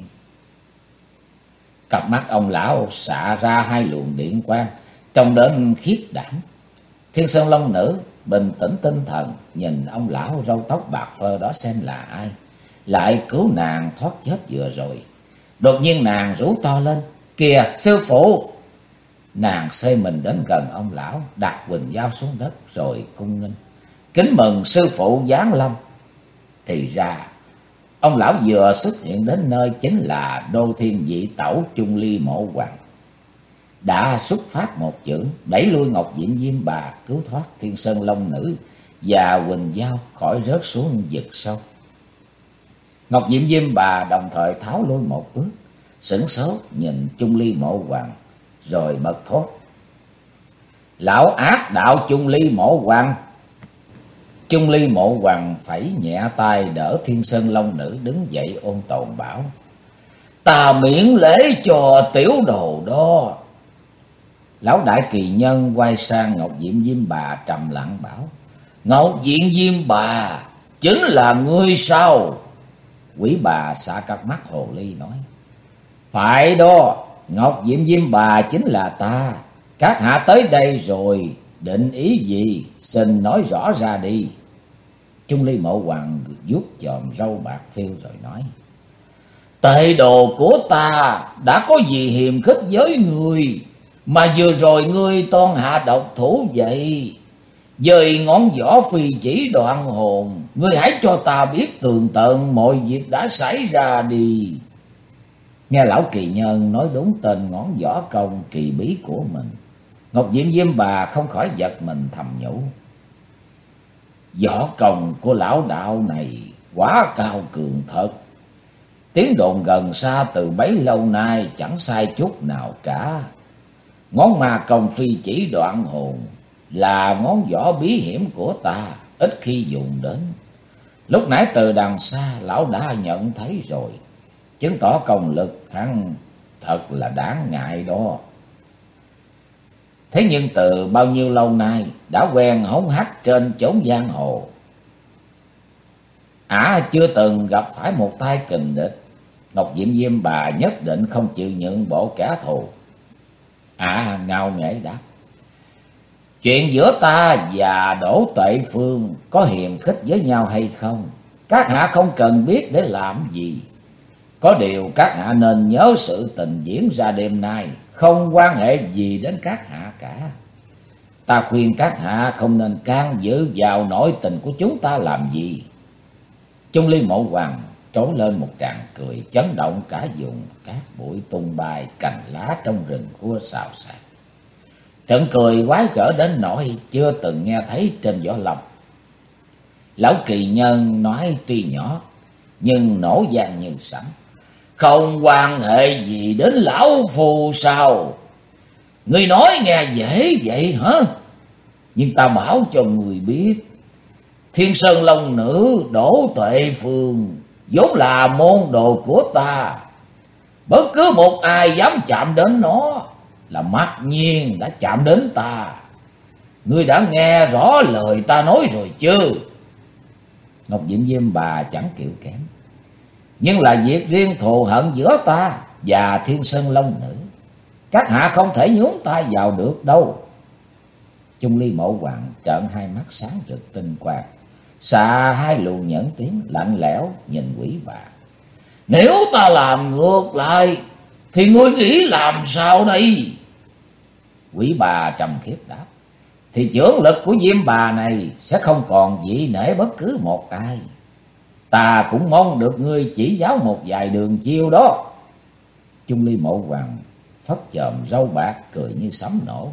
Cặp mắt ông lão xạ ra hai luồng điện quang, trông đến khiếp đảm. Thiên Sơn Long Nữ bình tĩnh tinh thần nhìn ông lão râu tóc bạc phơ đó xem là ai, lại cứu nàng thoát chết vừa rồi. Đột nhiên nàng rú to lên, kìa sư phụ! Nàng xây mình đến gần ông lão, đặt Quỳnh Giao xuống đất rồi cung nghênh, kính mừng sư phụ giáng lâm. Thì ra ông lão vừa xuất hiện đến nơi chính là Đô Thiên Dị Tẩu Chung Ly Mộ Hoàng. Đã xuất phát một chưởng đẩy lui Ngọc Diệm Diêm Bà, cứu thoát Thiên Sơn Long Nữ và Quỳnh Giao khỏi rớt xuống vực sâu. Ngọc Diệm Diêm Bà đồng thời tháo lui một bước, sửng sốt nhìn Chung Ly Mộ Hoàng rồi bật thốt: Lão ác đạo Chung Ly Mộ Hoàng! Chung Ly Mộ Hoàng phẩy nhẹ tay đỡ Thiên Sơn Long Nữ đứng dậy ôn tồn bảo: Ta miễn lễ cho tiểu đồ đó. Lão Đại Kỳ Nhân quay sang Ngọc Diệm Diêm Bà trầm lặng bảo: Ngọc Diệm Diêm Bà, chính là ngươi sao? Quỷ bà xạ cặp mắt hồ ly nói: Phải đó, Ngọc Diệm Diêm Bà chính là ta. Các hạ tới đây rồi, định ý gì, xin nói rõ ra đi. Chung Ly Mộ Hoàng vuốt chòm râu bạc phiêu rồi nói: Tệ đồ của ta đã có gì hiềm khích với người, mà vừa rồi ngươi toan hạ độc thủ vậy? Dời ngón võ phi chỉ đoạn hồn, ngươi hãy cho ta biết tường tận mọi việc đã xảy ra đi. Nghe lão kỳ nhân nói đúng tên ngón võ công kỳ bí của mình, Ngọc Diệm Diêm Bà không khỏi giật mình thầm nhủ: Võ công của lão đạo này quá cao cường thật. Tiếng đồn gần xa từ bấy lâu nay chẳng sai chút nào cả. Ngón ma công phi chỉ đoạn hồn là ngón võ bí hiểm của ta, ít khi dùng đến. Lúc nãy từ đằng xa lão đã nhận thấy rồi, chứng tỏ công lực hắn thật là đáng ngại đó. Thế nhưng từ bao nhiêu lâu nay đã quen hống hách trên chốn giang hồ, chưa từng gặp phải một tay kình địch. Ngọc Diệm Diêm Bà nhất định không chịu nhượng bộ kẻ thù. Ngao nghễ đáp: Chuyện giữa ta và Đỗ Tuệ Phương có hiềm khích với nhau hay không, các hạ không cần biết để làm gì. Có điều các hạ nên nhớ sự tình diễn ra đêm nay không quan hệ gì đến các hạ cả. Ta khuyên các hạ không nên can dự vào nội tình của chúng ta làm gì. Chung Ly Mộ Hoàng trỗi lên một tràng cười chấn động cả vùng, cát bụi tung bay, cành lá trong rừng khua xào xạc. Trận cười quái gở đến nỗi chưa từng nghe thấy trên võ lâm. Lão kỳ nhân nói tuy nhỏ nhưng nổ vang như sấm. Không quan hệ gì đến lão phù sao? Ngươi nói nghe dễ vậy hả? Nhưng ta bảo cho người biết, Thiên Sơn Long Nữ Đỗ Tuệ Phương vốn là môn đồ của ta. Bất cứ một ai dám chạm đến nó là mặc nhiên đã chạm đến ta. Ngươi đã nghe rõ lời ta nói rồi chứ? Ngọc Diệm Diêm Bà chẳng chịu kém. Nhưng là việc riêng thù hận giữa ta và Thiên Sơn Long Nữ, các hạ không thể nhúng tay vào được đâu. Chung Ly Mộ Hoàng trợn hai mắt sáng rực tinh quang, xạ hai luồng nhẫn tiếng lạnh lẽo nhìn Quỷ Bà. Nếu ta làm ngược lại thì ngươi nghĩ làm sao đây? Quỷ Bà trầm khiếp đáp. Thì chưởng lực của Diêm Bà này sẽ không còn vị nể bất cứ một ai. Ta cũng mong được ngươi chỉ giáo một vài đường chiêu đó. Chung Ly Mộ Hoàng phất chòm râu bạc cười như sấm nổ.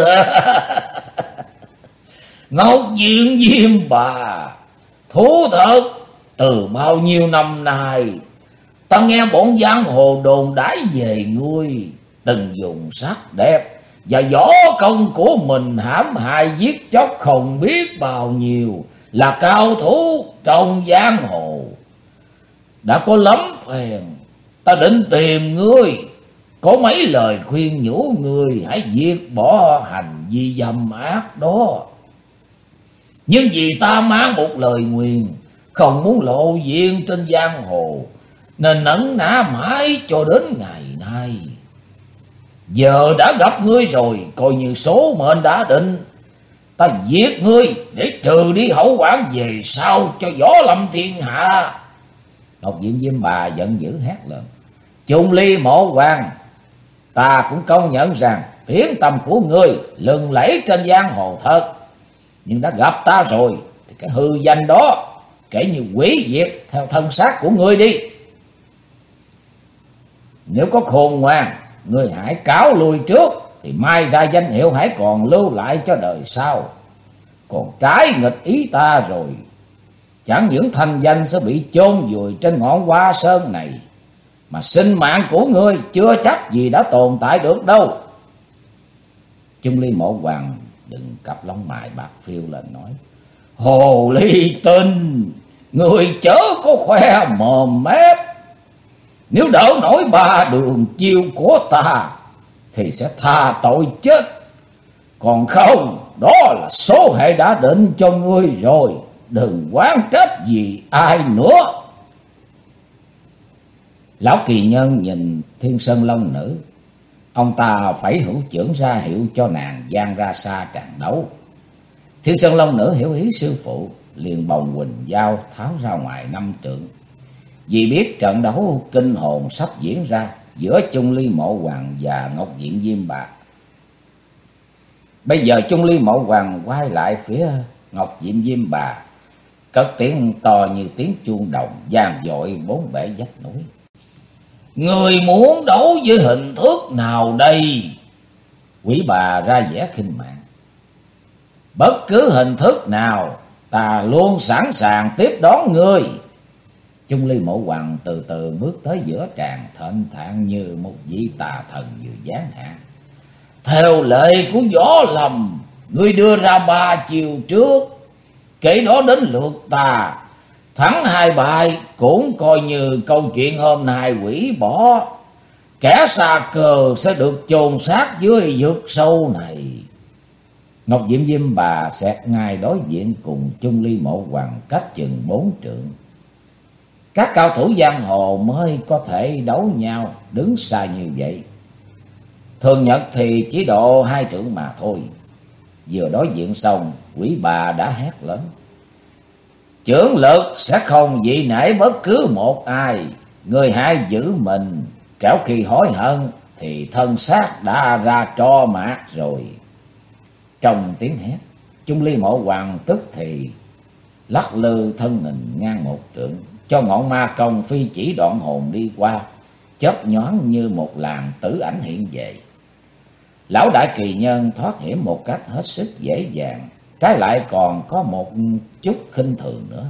Ngọc Diện Diêm Bà, thú thật, từ bao nhiêu năm nay ta nghe bọn giang hồ đồn đãi về ngươi từng dùng sắc đẹp và võ công của mình hãm hại giết chóc không biết bao nhiêu là cao thủ trong giang hồ. Đã có lắm phèn ta định tìm ngươi, có mấy lời khuyên nhủ ngươi hãy diệt bỏ hành vi dâm ác đó. Nhưng vì ta mang một lời nguyền không muốn lộ diện trên giang hồ nên nấn ná mãi cho đến ngày nay. Giờ đã gặp ngươi rồi, coi như số mệnh đã định. Ta giết ngươi để trừ đi hậu quả về sau cho võ lâm thiên hạ. Ngọc Diệm Diêm Bà giận dữ hét lên. Chung Ly Mộ Hoàng, ta cũng công nhận rằng tiếng tăm của ngươi lừng lẫy trên giang hồ thật. Nhưng đã gặp ta rồi thì cái hư danh đó kể như hủy diệt theo thân xác của ngươi đi. Nếu có khôn ngoan, ngươi hãy cáo lui trước thì mai ra danh hiệu hãy còn lưu lại cho đời sau. Còn trái nghịch ý ta rồi, chẳng những thành danh sẽ bị chôn vùi trên ngọn Hoa Sơn này, mà sinh mạng của ngươi chưa chắc gì đã tồn tại được đâu. Chung Ly Mộ Hoàng đừng cặp lông mày bạc phiêu lên nói. Hồ ly tinh, ngươi chớ có khoe mồm mép. Nếu đỡ nổi ba đường chiêu của ta thì sẽ tha tội chết. Còn không, đó là số hệ đã định cho ngươi rồi, đừng oán trách gì ai nữa. Lão kỳ nhân nhìn Thiên Sơn Long Nữ, ông ta phải hữu chưởng ra hiệu cho nàng giang ra xa trận đấu. Thiên Sơn Long Nữ hiểu ý sư phụ, liền bồng quỳnh dao tháo ra ngoài 5 trượng. Vì biết trận đấu kinh hồn sắp diễn ra giữa Chung Ly Mộ Hoàng và Ngọc Diện Diêm Bà. Bây giờ Chung Ly Mộ Hoàng quay lại phía Ngọc Diện Diêm Bà, cất tiếng to như tiếng chuông đồng vang dội bốn bể vách núi. Người muốn đấu với hình thức nào đây? Quỷ Bà ra vẻ khinh mạng. Bất cứ hình thức nào, ta luôn sẵn sàng tiếp đón ngươi. Chung Ly Mộ Hoàng từ từ bước tới giữa tràng, thênh thản như một vị tà thần vừa giáng hạ. Theo lệ của võ lâm, ngươi đưa ra 3 chiều trước, kể đó đến lượt ta. Thắng 2 bài cũng coi như câu chuyện hôm nay hủy bỏ. Kẻ xa cờ sẽ được chôn xác dưới vực sâu này. Ngọc Diệm Diêm Bà xẹt ngay đối diện cùng Chung Ly Mộ Hoàng cách chừng 4 trượng. Các cao thủ giang hồ mới có thể đấu nhau đứng xa như vậy. Thường nhật thì chỉ độ 2 trượng mà thôi. Vừa đối diện xong, Quỷ Bà đã hét lớn. Chưởng lực sẽ không dị nể bất cứ một ai. Người hãy giữ mình, kẻo khi hối hận thì thân xác đã ra tro mạc rồi. Trong tiếng hét, Chung Ly Mộ Hoàng tức thì lắc lư thân hình ngang một trượng, cho ngọn ma công phi chỉ đoạn hồn đi qua, chớp nhoáng như một làn tử ảnh hiện về. Lão Đại Kỳ Nhân thoát hiểm một cách hết sức dễ dàng, trái lại còn có một chút khinh thường nữa.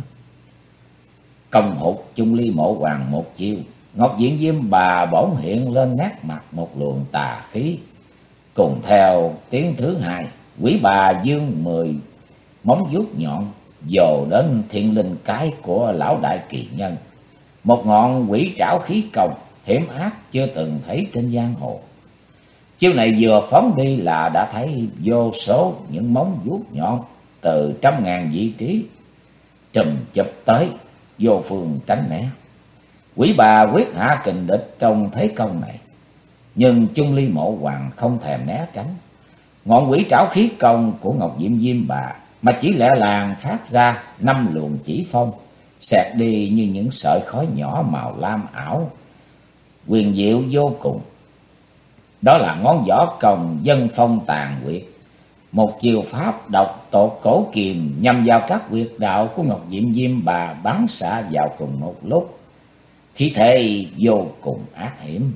Công hụt Chung Ly Mộ Hoàng một chiêu, Ngọc Diện Diêm Bà bỗng hiện lên nét mặt một luồng tà khí. Cùng theo tiếng thứ hai, quỷ bà dương 10 móng vuốt nhọn dồ đến thiên linh cái của Lão Đại Kỳ Nhân. Một ngọn quỷ trảo khí công hiểm ác chưa từng thấy trên giang hồ. Chiêu này vừa phóng đi là đã thấy vô số những móng vuốt nhọn từ trăm ngàn vị trí trùm chụp tới, vô phương tránh né. Quỷ bà quyết hạ kình địch trong thế công này, nhưng Chung Ly Mộ Hoàng không thèm né tránh. Ngọn quỷ trảo khí công của Ngọc Diệm Diêm Bà mà chỉ lẹ làng phát ra 5 luồng chỉ phong, xẹt đi như những sợi khói nhỏ màu lam ảo, huyền diệu vô cùng. Đó là ngón võ công Dân Phong Tàn Quyệt, một chiêu pháp độc tột cổ kiềm nhằm vào các huyệt đạo của Ngọc Diệm Diêm Bà bắn xạ vào cùng một lúc, khí thế vô cùng ác hiểm.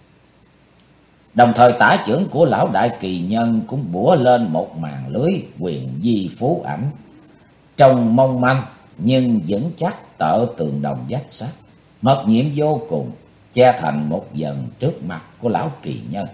Đồng thời tả chưởng của Lão Đại Kỳ Nhân cũng bủa lên một màn lưới quyền di phú ảnh, trông mong manh nhưng vững chắc tợ tường đồng vách sắt, mật nhiễm vô cùng, che thành một dần trước mặt của Lão Kỳ Nhân.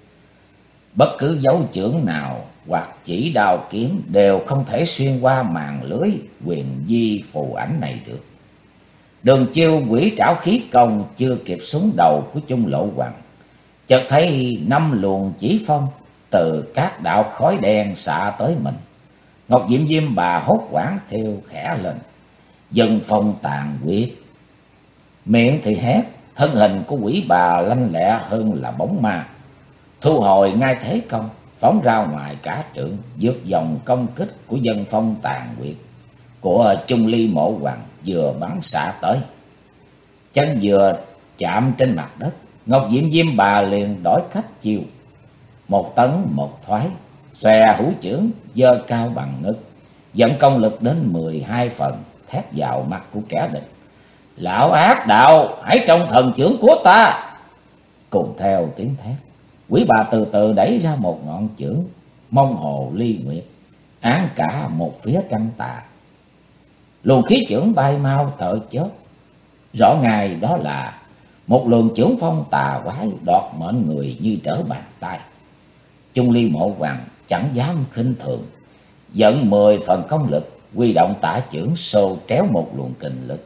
Bất cứ dấu chưởng nào hoặc chỉ đao kiếm đều không thể xuyên qua màn lưới quyền di phù ảnh này được. Đường chiêu quỷ trảo khí công chưa kịp xuống đầu của Chung Lộ Hoàng, chợt thấy 5 luồng chỉ phong từ các đạo khói đen xạ tới mình. Ngọc Diệm Diêm Bà hốt hoảng kêu khẽ lên: Dân Phong Tàn Quyệt! Miệng thì hét, thân hình của quỷ bà lanh lẹ hơn là bóng ma, thu hồi ngay thế công, phóng ra ngoài cả trượng, vượt dòng công kích của Dân Phong Tàn Quyệt của Chung Ly Mộ Hoàng vừa bắn xạ tới. Chân vừa chạm trên mặt đất, Ngọc Diệm Diêm Bà liền đổi cách chiêu, một tấn một thoái, xòe hữu chưởng giơ cao bằng ngực, dẫn công lực đến 12 phần, thét vào mặt của kẻ địch: Lão ác đạo, hãy trông thần chưởng của ta! Cùng theo tiếng thét, quỷ bà từ từ đẩy ra một ngọn chưởng Mông Hồ Ly Nguyệt, án cả một phía trăng tà. Luồng khí chưởng bay mau tợ chớp, rõ ngài đó là một luồng chưởng phong tà quái đoạt mệnh người như trở bàn tay. Chung Ly Mộ Hoàng chẳng dám khinh thường, dẫn 10 phần công lực, huy động tả chưởng xô tréo một luồng kình lực.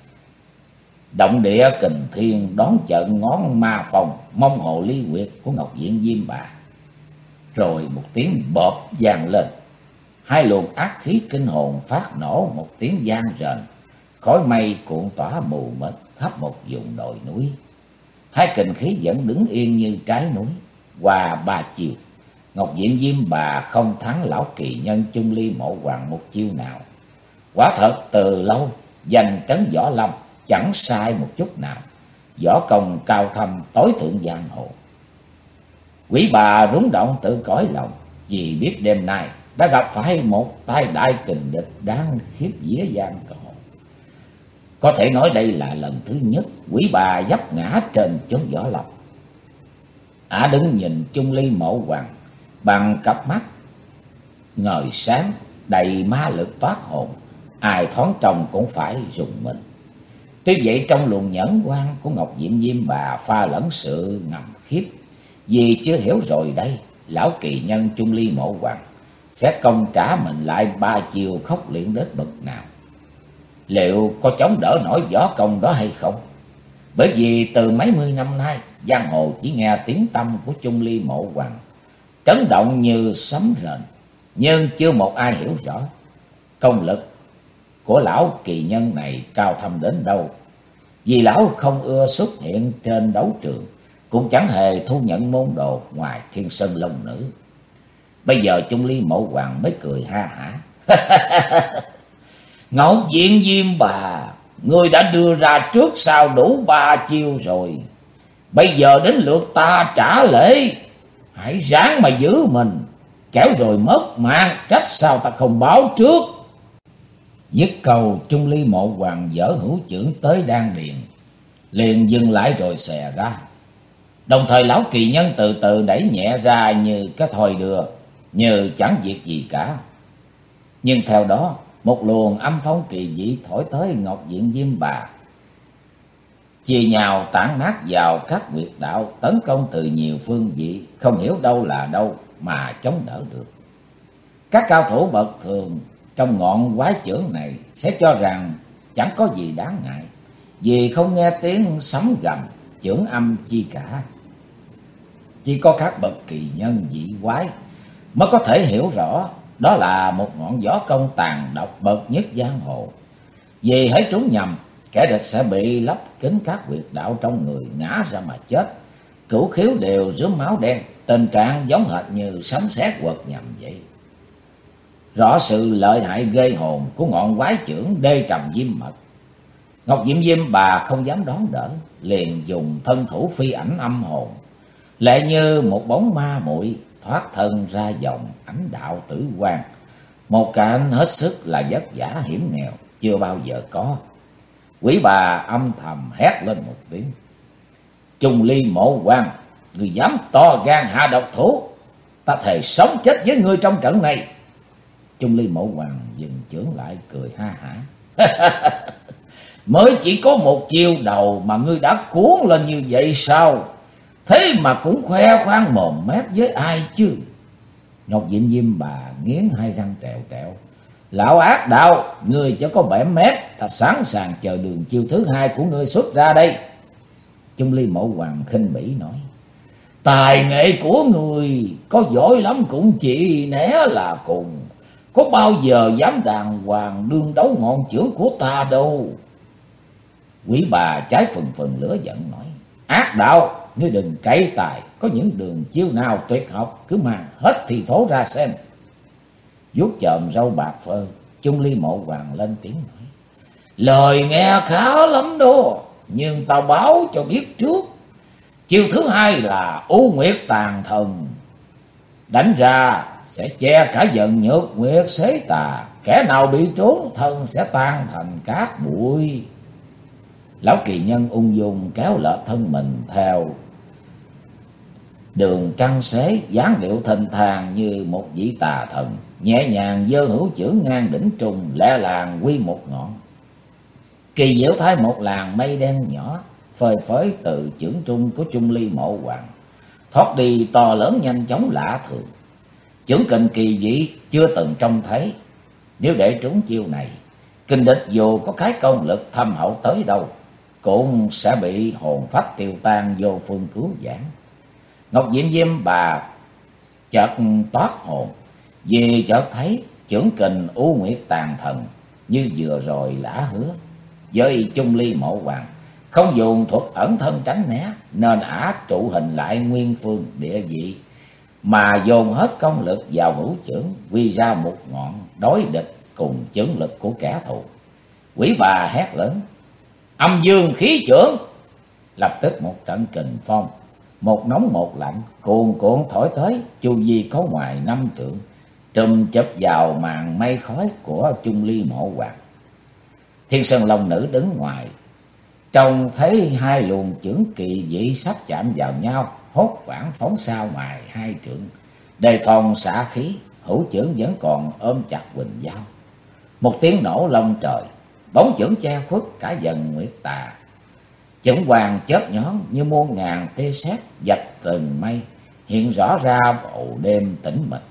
Động địa kình thiên đón trận ngón ma phòng Mông Hồ Ly Nguyệt của Ngọc Diện Diêm Bà. Rồi một tiếng bộp vang lên, hai luồng ác khí kinh hồn phát nổ một tiếng vang rền, khói mây cuộn tỏa mù mịt khắp một vùng đồi núi. Hai kình khí vẫn đứng yên như trái núi. Qua 3 chiều, Ngọc Diệm Diêm Bà không thắng Lão Kỳ Nhân Chung Ly Mộ Hoàng một chiêu nào. Quả thật từ lâu danh trấn võ lâm chẳng sai một chút nào, võ công cao thâm tối thượng giang hồ. Quỷ bà rúng động tự cõi lòng, vì biết đêm nay đã gặp phải một tay đại kình địch đáng khiếp vía giang hồ. Có thể nói đây là lần thứ nhất quỷ bà vấp ngã trên chốn võ lâm. Ả đứng nhìn Chung Ly Mộ Hoàng bằng cặp mắt ngời sáng đầy ma lực toát hồn, ai thoáng trông cũng phải rùng mình. Tuy vậy trong luồng nhẫn quan của Ngọc Diệm Diêm Bà pha lẫn sự ngầm khiếp, vì chưa hiểu rồi đây Lão Kỳ Nhân Chung Ly Mộ Hoàng sẽ công trả mình lại 3 chiều khốc liệt đến bậc nào. Liệu có chống đỡ nổi võ công đó hay không? Bởi vì từ mấy mươi năm nay, giang hồ chỉ nghe tiếng tăm của Chung Ly Mộ Hoàng trấn động như sấm rền, nhưng chưa một ai hiểu rõ công lực của Lão Kỳ Nhân này cao thâm đến đâu. Vì lão không ưa xuất hiện trên đấu trường, cũng chẳng hề thu nhận môn đồ ngoài Thiên Sơn Long Nữ. Bây giờ Chung Ly Mộ Hoàng mới cười ha hả. Ngọc Diện Diêm Bà, ngươi đã đưa ra trước sau đủ 3 chiêu rồi. Bây giờ đến lượt ta trả lễ. Hãy ráng mà giữ mình, kẻo rồi mất mạng, trách sao ta không báo trước. Dứt câu, Chung Ly Mộ Hoàng giở hữu chưởng tới đan điền, liền dừng lại rồi xè ra. Đồng thời lão kỳ nhân từ từ đẩy nhẹ ra như cái thoi đưa, như chẳng việc gì cả. Nhưng theo đó, một luồng âm phong kỳ dị thổi tới Ngọc Diện Diêm Bà, chia nhau tản mát vào các huyệt đạo, tấn công từ nhiều phương vị, không hiểu đâu là đâu mà chống đỡ được. Các cao thủ bậc thường trong ngọn quái chưởng này sẽ cho rằng chẳng có gì đáng ngại, vì không nghe tiếng sấm gầm, chưởng âm chi cả. Chỉ có các bậc kỳ nhân dị quái mới có thể hiểu rõ đó là một ngọn võ công tàn độc bậc nhất giang hồ. Vì hễ trúng nhầm, kẻ địch sẽ bị lấp kín các huyệt đạo trong người, ngã ra mà chết, cửu khiếu đều rướm máu đen, tình trạng giống hệt như sấm sét quật nhầm vậy. Rõ sự lợi hại ghê hồn của ngọn quái chưởng đê trầm diêm mật, Ngọc Diệm Diêm Bà không dám đón đỡ, liền dùng thân thủ phi ảnh âm hồn, lệ như một bóng ma muội thoát thân ra dòng ảnh đạo tử quang, một cảnh hết sức là vất vả hiểm nghèo chưa bao giờ có. Quỷ bà âm thầm hét lên một tiếng: Chung Ly Mộ Hoàng, ngươi dám to gan hạ độc thủ, ta thề sống chết với ngươi trong trận này. Chung Ly Mộ Hoàng dừng chưởng lại cười ha hả: Mới chỉ có một chiêu đầu mà ngươi đã cuốn lên như vậy sao? Thế mà cũng khoe khoang mồm mép với ai chứ? Ngọc Diện Diêm Bà nghiến hai răng trèo trẹo: Lão ác đạo, ngươi chớ có bẻ mép, ta sẵn sàng chờ đường chiêu thứ hai của ngươi xuất ra đây. Chung Ly Mộ Hoàng khinh bỉ nói: Tài nghệ của ngươi có giỏi lắm cũng chỉ né là cùng, có bao giờ dám đàng hoàng đương đấu ngọn chưởng của ta đâu. Quỷ bà trái phừng phừng lửa giận nói: Ác đạo, ngươi đừng cậy tài, có những đường chiêu nào tuyệt học cứ mang hết thì thố ra xem. Vuốt chòm râu bạc phơ, Chung Ly Mộ Hoàng lên tiếng nói: Lời nghe khá lắm đó, nhưng tao báo cho biết trước, chiêu thứ hai là U Nguyệt Tàn Thần. Đánh ra sẽ che cả dần nhược nguyệt xế tà, kẻ nào bị trốn thân sẽ tan thành cát bụi. Lão kỳ nhân ung dung kéo lệch thân mình theo đường trăng xế, dáng điệu thênh thang như một vị tà thần, nhẹ nhàng giơ hữu chưởng ngang đỉnh trùng, lẹ làng quy một ngọn. Kỳ diệu thay một làn mây đen nhỏ phơi phới từ chưởng trung của Chung Ly Mộ Hoàng, thoát đi to lớn nhanh chóng lạ thường. Chưởng kình kỳ dị chưa từng trông thấy. Nếu để trúng chiêu này, kình địch dù có cái công lực thâm hậu tới đâu cũng sẽ bị hồn phách tiêu tan, vô phương cứu vãn. Ngọc Diệm Diêm Bà chợt toát hồn, vì chợt thấy chưởng kình U Nguyệt Tàn Thần như vừa rồi lã hứa. Với Chung Ly Mộ Hoàng không dùng thuật ẩn thân tránh né, nên ả trụ hình lại nguyên phương địa vị, mà dồn hết công lực vào hữu chưởng, quy ra một ngọn đối địch cùng chưởng lực của kẻ thù. Quỷ bà hét lớn: Âm dương khí chưởng! Lập tức một trận kình phong, một nóng một lạnh cuồn cuộn thổi tới, chu vi có ngoài 5 trượng, trùm chụp vào màn mây khói của Chung Ly Mộ Hoàng. Thiên Sơn Long Nữ đứng ngoài, trông thấy hai luồng chưởng kỳ dị sắp chạm vào nhau, hốt hoảng phóng sao ngoài 2 trượng, đề phòng xả khí. Hữu chưởng vẫn còn ôm chặt quỳnh dao. Một tiếng nổ long trời, bóng chưởng che khuất cả dần nguyệt tà. Chưởng hoàng chớp nhón như muôn ngàn tia sét dạch từng mây, hiện rõ ra bầu đêm tĩnh mịch.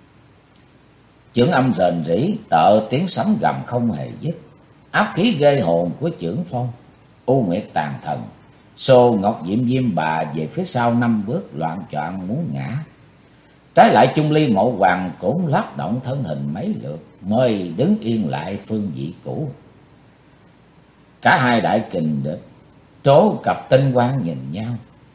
Chưởng âm rền rĩ, tợ tiếng sấm gầm không hề dứt. Áp khí ghê hồn của chưởng phong U Nguyệt Tàn Thần xô Ngọc Diệm Diêm Bà về phía sau 5 bước, loạn choạng muốn ngã. Trái lại Chung Ly Mộ Hoàng cũng lắc động thân hình mấy lượt mới đứng yên lại phương vị cũ. Cả hai đại kình địch trố cặp tinh quang nhìn nhau.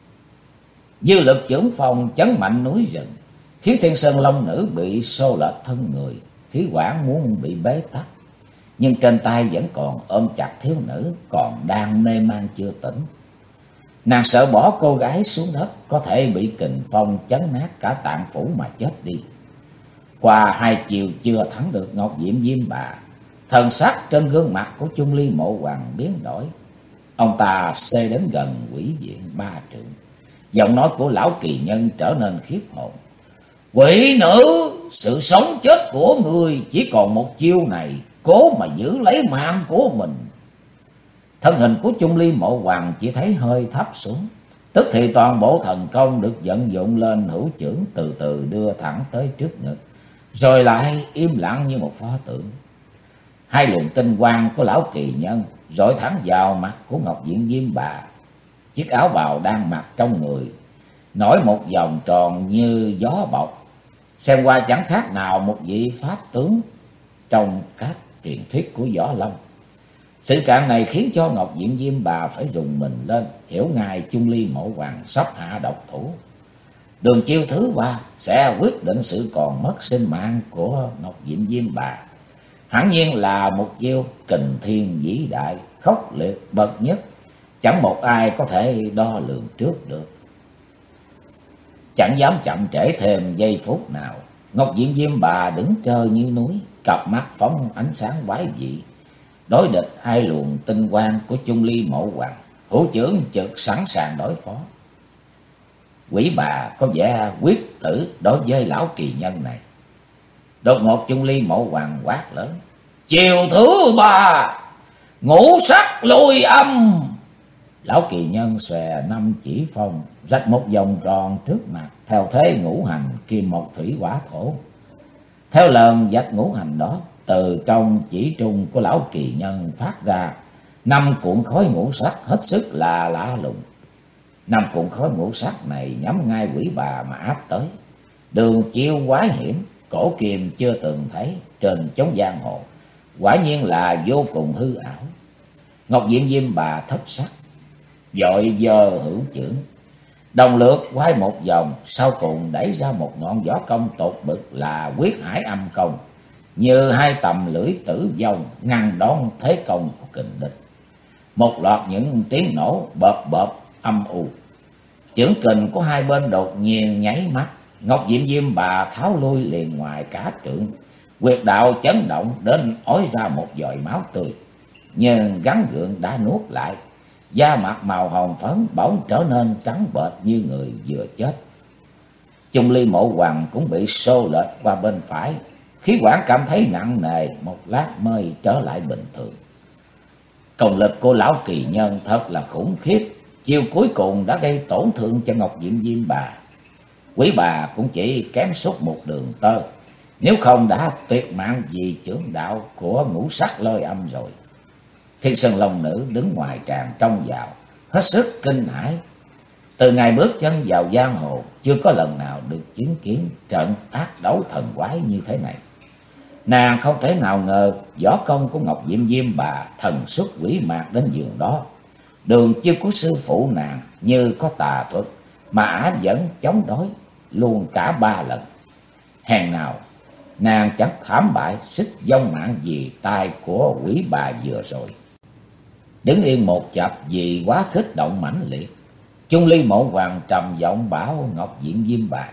Dư lực chưởng phong chấn mạnh núi rừng, khiến Thiên Sơn Long Nữ bị xô lệch thân người, khí quản muốn bị bế tắc. nhưng trên tay vẫn còn ôm chặt thiếu nữ còn đang mê man chưa tỉnh. Nàng sợ bỏ cô gái xuống đất có thể bị kình phong chấn nát cả tạng phủ mà chết đi. Qua hai chiều chưa thắng được Ngọc Diệm Diêm Bà, thần sắc trên gương mặt của Chung Ly Mộ Hoàng biến đổi. Ông ta xê đến gần quỷ diện 3 trượng. Giọng nói của lão kỳ nhân trở nên khiếp hồn. Quỷ nữ, sự sống chết của người chỉ còn một chiêu này, cố mà giữ lấy mạng của mình. Thân hình của Chung Ly Mộ Hoàng chỉ thấy hơi thấp xuống. Tức thì toàn bộ thần công được vận dụng lên hữu chưởng từ từ đưa thẳng tới trước ngực, rồi lại im lặng như một pho tượng. Hai luồng tinh quang của lão kỳ nhân rọi thẳng vào mặt của Ngọc Diệm Diêm Bà. Chiếc áo bào đang mặc trong người nổi một vòng tròn như gió bọc, xem qua chẳng khác nào một vị pháp tướng trong các truyền thuyết của Võ Lâm. Sự trạng này khiến cho Ngọc Diệm Diêm Bà phải rùng mình lên, hiểu ngay Chung Ly Mộ Hoàng sắp hạ độc thủ. Đường chiêu thứ 3 sẽ quyết định sự còn mất sinh mạng của Ngọc Diệm Diêm Bà. Hẳn nhiên là một chiêu kình thiên vĩ đại, khốc liệt bậc nhất, chẳng một ai có thể đo lường trước được. Chẳng dám chậm trễ thêm giây phút nào, Ngọc Diệm Diêm Bà đứng trơ như núi, cặp mắt phóng ánh sáng quái dị, đối địch hai luồng tinh quang của Chung Ly Mộ Hoàng, hữu chưởng trực sẵn sàng đối phó. Quỷ bà có vẻ quyết tử đối với lão kỳ nhân này. Đột ngột Chung Ly Mộ Hoàng quát lớn. Chiều thứ 3, ngũ sắc lôi âm. Lão kỳ nhân xòe 5 chỉ phong, rạch một vòng tròn trước mặt, theo thế ngũ hành kim mộc thủy hỏa thổ. Theo lần vạch ngũ hành đó, từ trong chỉ trung của lão kỳ nhân phát ra 5 cuộn khói ngũ sắc hết sức là lạ lùng. 5 cuộn khói ngũ sắc này nhắm ngay quỷ bà mà áp tới. Đường chiêu quái hiểm, cổ kiềm chưa từng thấy trên chốn giang hồ, quả nhiên là vô cùng hư ảo. Ngọc Diệm Diêm Bà thất sắc, vội giơ hữu chưởng, đồng lượt quay một vòng, sau cùng đẩy ra một ngọn võ công tột bực là Quyết Hải Âm Công, như hai tầm lưỡi tử vong ngăn đón thế công của kình địch. Một loạt những tiếng nổ bợp bợp âm u, chưởng kình của hai bên đột nhiên nháy mắt. Ngọc Diệm Diêm Bà tháo lui liền ngoài cả trượng, huyệt đạo chấn động đến ói ra một giọt máu tươi, nhưng gắn gượng đã nuốt lại. Da mặt màu hồng phấn bỗng trở nên trắng bệch như người vừa chết. Chung Ly Mộ Hoàng cũng bị xô lệch qua bên phải, khí quản cảm thấy nặng nề, một lát mới trở lại bình thường. Công lực của lão kỳ nhân thật là khủng khiếp, chiêu cuối cùng đã gây tổn thương cho Ngọc Diệm Diêm Bà. Quý bà cũng chỉ kém sút một đường tơ, nếu không đã tuyệt mạng vì chưởng đạo của ngũ sắc lôi âm rồi. Thiên Sơn Long Nữ đứng ngoài tràng trông vào, hết sức kinh hãi. Từ ngày bước chân vào giang hồ, chưa có lần nào được chứng kiến trận ác đấu thần quái như thế này. Nàng không thể nào ngờ võ công của Ngọc Diệm Diêm Bà thần xuất quỷ mạc đến giường đó. Đường chiêu của sư phụ nàng như có tà thuật mà ả vẫn chống đối luôn cả 3 lần. Hèn nào nàng chẳng thảm bại xích vong mạng vì tay của quỷ bà vừa rồi. Đứng yên một chập vì quá khích động mãnh liệt, Chung Ly Mộ Hoàng trầm giọng bảo Ngọc Diệm Diêm Bà.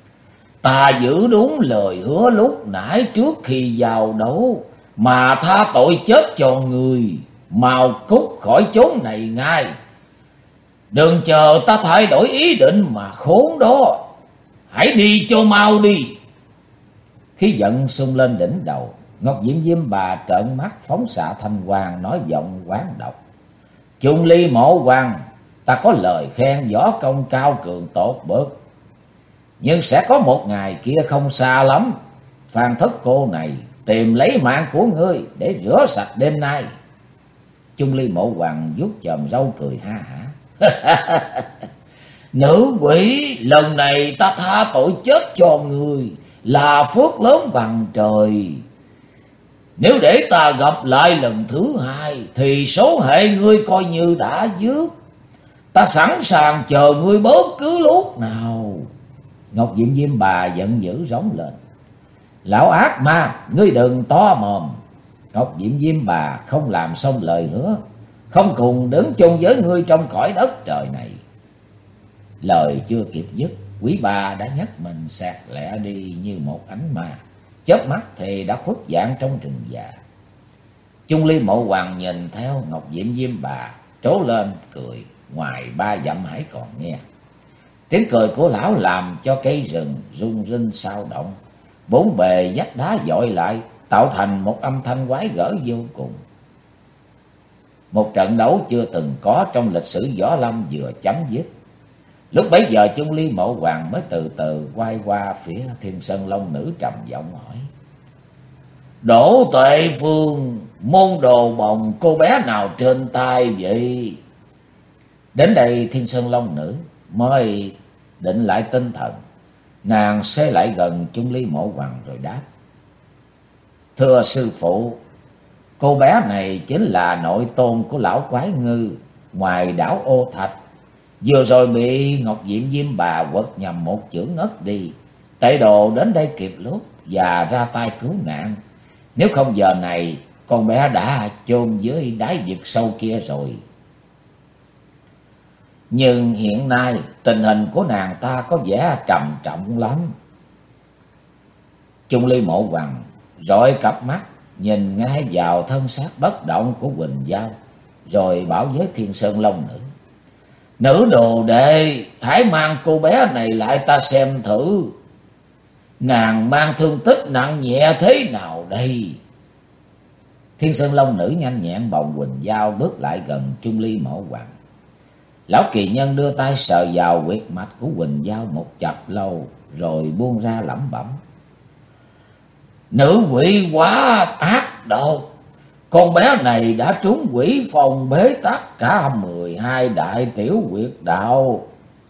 Ta giữ đúng lời hứa lúc nãy trước khi vào đấu, mà tha tội chết cho người, mau cút khỏi chốn này ngay. Đừng chờ ta thay đổi ý định mà khốn đó, hãy đi cho mau đi. Khí giận sung lên đỉnh đầu, Ngọc Diệm Diêm Bà trợn mắt phóng xạ thanh quang, nói giọng quán độc. Chung Ly Mộ Hoàng, ta có lời khen võ công cao cường tột bậc, nhưng sẽ có một ngày kia không xa lắm, Phan Thất cô này tìm lấy mạng của ngươi để rửa sạch đêm nay. Chung Ly Mộ Hoàng vuốt chòm râu cười ha hả. Nữ quỷ, lần này ta tha tội chết cho người là phước lớn bằng trời. Nếu để ta gặp lại lần thứ 2 thì số hệ ngươi coi như đã dứt. Ta sẵn sàng chờ ngươi bất cứ lúc nào. Ngọc Diệm Diêm Bà giận dữ rống lên. Lão ác ma, ngươi đừng to mồm. Ngọc Diệm Diêm Bà không làm xong lời hứa, không cùng đứng chung với ngươi trong cõi đất trời này. Lời chưa kịp dứt, quý bà đã nhấc mình xẹt lẹ đi như một ánh ma, chớp mắt thì đã khuất dạng trong rừng già. Chung Ly Mộ Hoàng nhìn theo Ngọc Diệm Diêm Bà trố lên cười, ngoài 3 dặm hãy còn nghe. Tiếng cười của lão làm cho cây rừng rung rinh sao động, bốn bề vách đá dội lại, tạo thành một âm thanh quái gở vô cùng. Một trận đấu chưa từng có trong lịch sử võ lâm vừa chấm dứt. Lúc bấy giờ Chung Ly Mộ Hoàng mới từ từ quay qua phía Thiên Sơn Long Nữ trầm giọng hỏi: Đỗ Tuệ Phương, môn đồ bồng cô bé nào trên tay vậy? Đến đây Thiên Sơn Long Nữ mới định lại tinh thần, nàng xê lại gần Chung Ly Mộ Hoàng rồi đáp: Thưa sư phụ, cô bé này chính là nội tôn của lão quái ngư ngoài đảo Ô Thạch. Vừa rồi bị Ngọc Diệm Diêm Bà quật nhầm một chưởng ngất đi. Tệ đồ đến đây kịp lúc và ra tay cứu nạn. Nếu không giờ này con bé đã chôn dưới đáy vực sâu kia rồi. Nhưng hiện nay tình hình của nàng ta có vẻ trầm trọng lắm. Chung Ly Mộ Hoàng rọi cặp mắt nhìn ngay vào thân xác bất động của Quỳnh Giao, rồi bảo với Thiên Sơn Long Nữ: Nữ đồ đệ, hãy mang cô bé này lại ta xem thử. Nàng mang thương tích nặng nhẹ thế nào đây? Thiên Sơn Long Nữ nhanh nhẹn bồng Quỳnh Giao bước lại gần Chung Ly Mộ Hoàng. Lão kỳ nhân đưa tay sờ vào huyệt mạch của Quỳnh Giao một chập lâu, rồi buông ra lẩm bẩm: Nữ quỷ quá ác độc. Con bé này đã trúng quỷ phòng bế tắc cả 12 đại tiểu huyệt đạo.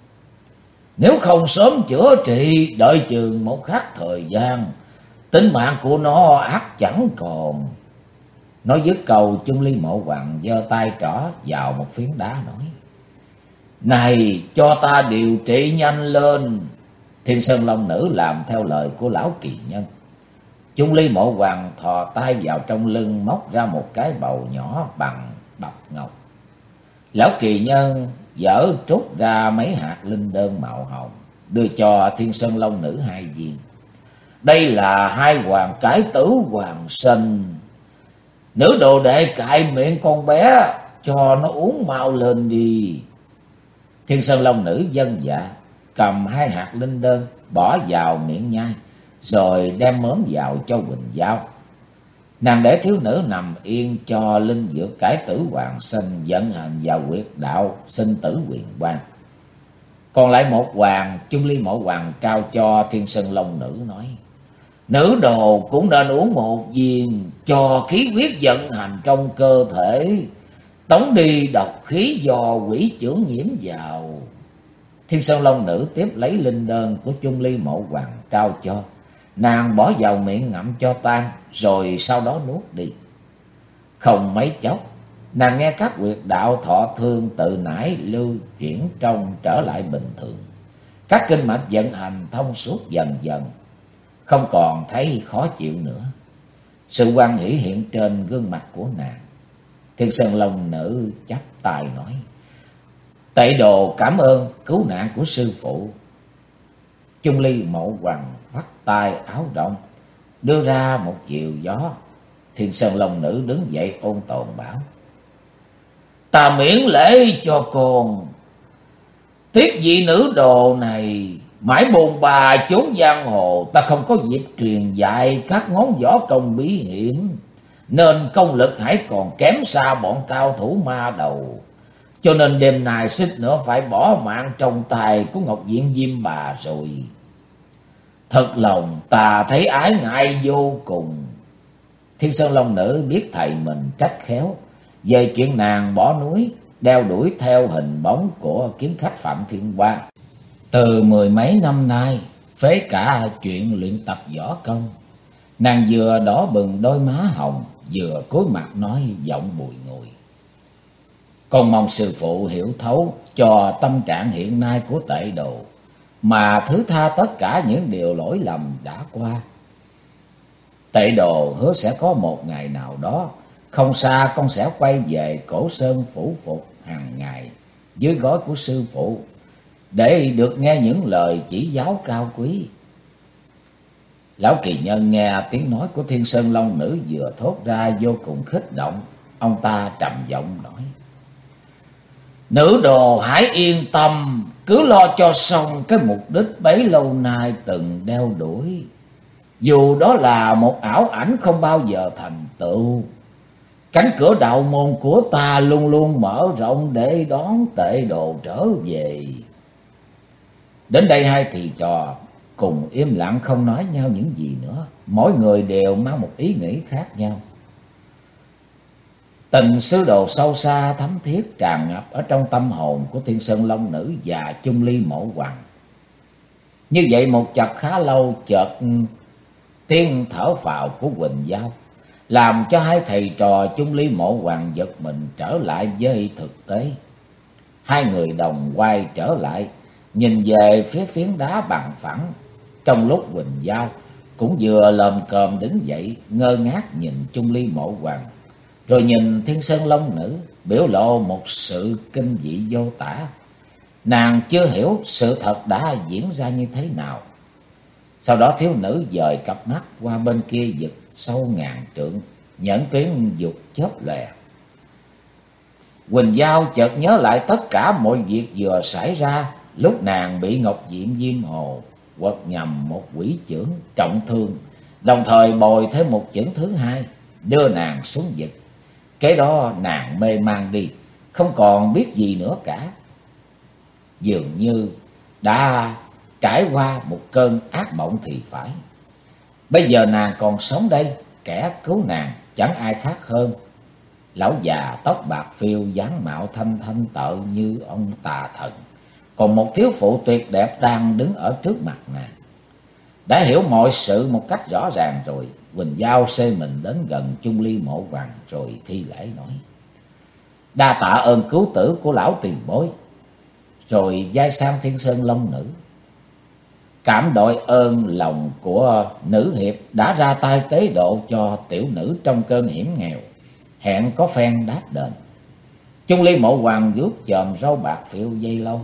Nếu không sớm chữa trị, đợi chừng một khắc thời gian, tính mạng của nó ắt chẳng còn. Nói dứt câu, Chung Ly Mộ Hoàng giơ tay trỏ vào một phiến đá nói: Này, cho ta điều trị nhanh lên. Thiên Sơn Long Nữ làm theo lời của lão kỳ nhân. Chung Ly Mộ Hoàng thò tay vào trong lưng, móc ra một cái bầu nhỏ bằng bạch ngọc. Lão kỳ nhân dở trút ra mấy hạt linh đơn màu hồng, đưa cho Thiên Sơn Long Nữ 2 viên. Đây là 2 hoàng cái tử hoàng sinh. Nữ đồ đệ cạy miệng con bé, cho nó uống mau lên đi. Thiên Sơn Long Nữ vâng dạ, cầm 2 hạt linh đơn bỏ vào miệng nhai, rồi đem mớm vào cho Quỳnh Giao. Nàng để thiếu nữ nằm yên cho linh dược cải tử hoàng sinh vận hành vào huyệt đạo sinh tử quyền quang. Còn lại một hoàng, Chung Ly Mộ Hoàng trao cho Thiên Sơn Long Nữ nói: Nữ đồ cũng nên uống 1 viên cho khí huyết vận hành trong cơ thể, tống đi độc khí do quỷ chưởng nhiễm vào. Thiên Sơn Long Nữ tiếp lấy linh đơn của Chung Ly Mộ Hoàng trao cho. Nàng bỏ vào miệng ngậm cho tan, rồi sau đó nuốt đi. Không mấy chốc, nàng nghe các huyệt đạo thọ thương tự nãy lưu chuyển trong trở lại bình thường. Các kinh mạch vận hành thông suốt dần dần, không còn thấy khó chịu nữa. Sự hoan hỷ hiện trên gương mặt của nàng. Thiên Sơn Long Nữ chắp tay nói: Tệ đồ cảm ơn cứu nạn của sư phụ. Chung Ly Mộ Hoàng vắt tay áo rộng, đưa ra một diều gió. Thiên Sơn Long Nữ đứng dậy ôn tồn bảo: Ta miễn lễ cho con. Tiếp vị nữ đồ này mãi bồn bà chốn giang hồ, ta không có dịp truyền dạy các ngón võ công bí hiểm, nên công lực hãy còn kém xa bọn cao thủ ma đầu. Cho nên đêm nay suýt nữa phải bỏ mạng trong tay của Ngọc Diệm Diêm Bà rồi. Thật lòng ta thấy ái ngại vô cùng. Thiên Sơn Long Nữ biết thầy mình trách khéo về chuyện nàng bỏ núi đeo đuổi theo hình bóng của kiếm khách Phạm Thiên Hoa. Từ 10 mấy năm nay, phế cả chuyện luyện tập võ công. Nàng vừa đỏ bừng đôi má hồng, vừa cúi mặt nói giọng bùi ngùi: Con mong sư phụ hiểu thấu cho tâm trạng hiện nay của tệ đồ, mà thứ tha tất cả những điều lỗi lầm đã qua. Tệ đồ hứa sẽ có một ngày nào đó, không xa con sẽ quay về Cổ Sơn phủ phục hàng ngày dưới gối của sư phụ, để được nghe những lời chỉ giáo cao quý. Lão kỳ nhân nghe tiếng nói của Thiên Sơn Long Nữ vừa thốt ra vô cùng kích động. Ông ta trầm giọng nói: Nữ đồ hãy yên tâm, cứ lo cho xong cái mục đích bấy lâu nay từng đeo đuổi. Dù đó là một ảo ảnh không bao giờ thành tựu, cánh cửa đạo môn của ta luôn luôn mở rộng để đón tệ đồ trở về. Đến đây hai thầy trò cùng im lặng không nói nhau những gì nữa. Mỗi người đều mang một ý nghĩ khác nhau. Tình sư đồ sâu xa thấm thiết tràn ngập ở trong tâm hồn của Thiên Sơn Long Nữ và Chung Ly Mộ Hoàng. Như vậy một chập khá lâu, chợt tiếng thở phào của Quỳnh Giao làm cho hai thầy trò Chung Ly Mộ Hoàng giật mình trở lại với thực tế. Hai người đồng quay trở lại, nhìn về phía phiến đá bằng phẳng. Trong lúc Quỳnh Giao cũng vừa lồm cồm đứng dậy, ngơ ngác nhìn Chung Ly Mộ Hoàng, rồi nhìn Thiên Sơn Long Nữ, biểu lộ một sự kinh dị vô tả. Nàng chưa hiểu sự thật đã diễn ra như thế nào. Sau đó thiếu nữ dời cặp mắt qua bên kia vực sâu ngàn trượng, nhẫn tuyến dục chớp lòe. Quỳnh Giao chợt nhớ lại tất cả mọi việc vừa xảy ra lúc nàng bị Ngọc Diệm Diêm Hồ quật nhầm một quỷ chưởng trọng thương, đồng thời bồi thêm một chưởng thứ hai đưa nàng xuống vực. Kế đó nàng mê man đi, không còn biết gì nữa cả. Dường như đã trải qua một cơn ác mộng thì phải. Bây giờ nàng còn sống đây, kẻ cứu nàng chẳng ai khác hơn lão già tóc bạc phiêu, dáng mạo thanh thanh tợ như ông tà thần. Còn một thiếu phụ tuyệt đẹp đang đứng ở trước mặt nàng. Đã hiểu mọi sự một cách rõ ràng rồi, Quỳnh Giao xê mình đến gần Chung Ly Mộ Hoàng rồi thi lễ nói: Đa tạ ơn cứu tử của lão tiền bối. Rồi vai sang Thiên Sơn Long Nữ: Cảm đội ơn lòng của nữ hiệp đã ra tay tế độ cho tiểu nữ trong cơn hiểm nghèo, hẹn có phen đáp đền. Chung Ly Mộ Hoàng vuốt chòm râu bạc phiêu dây lâu,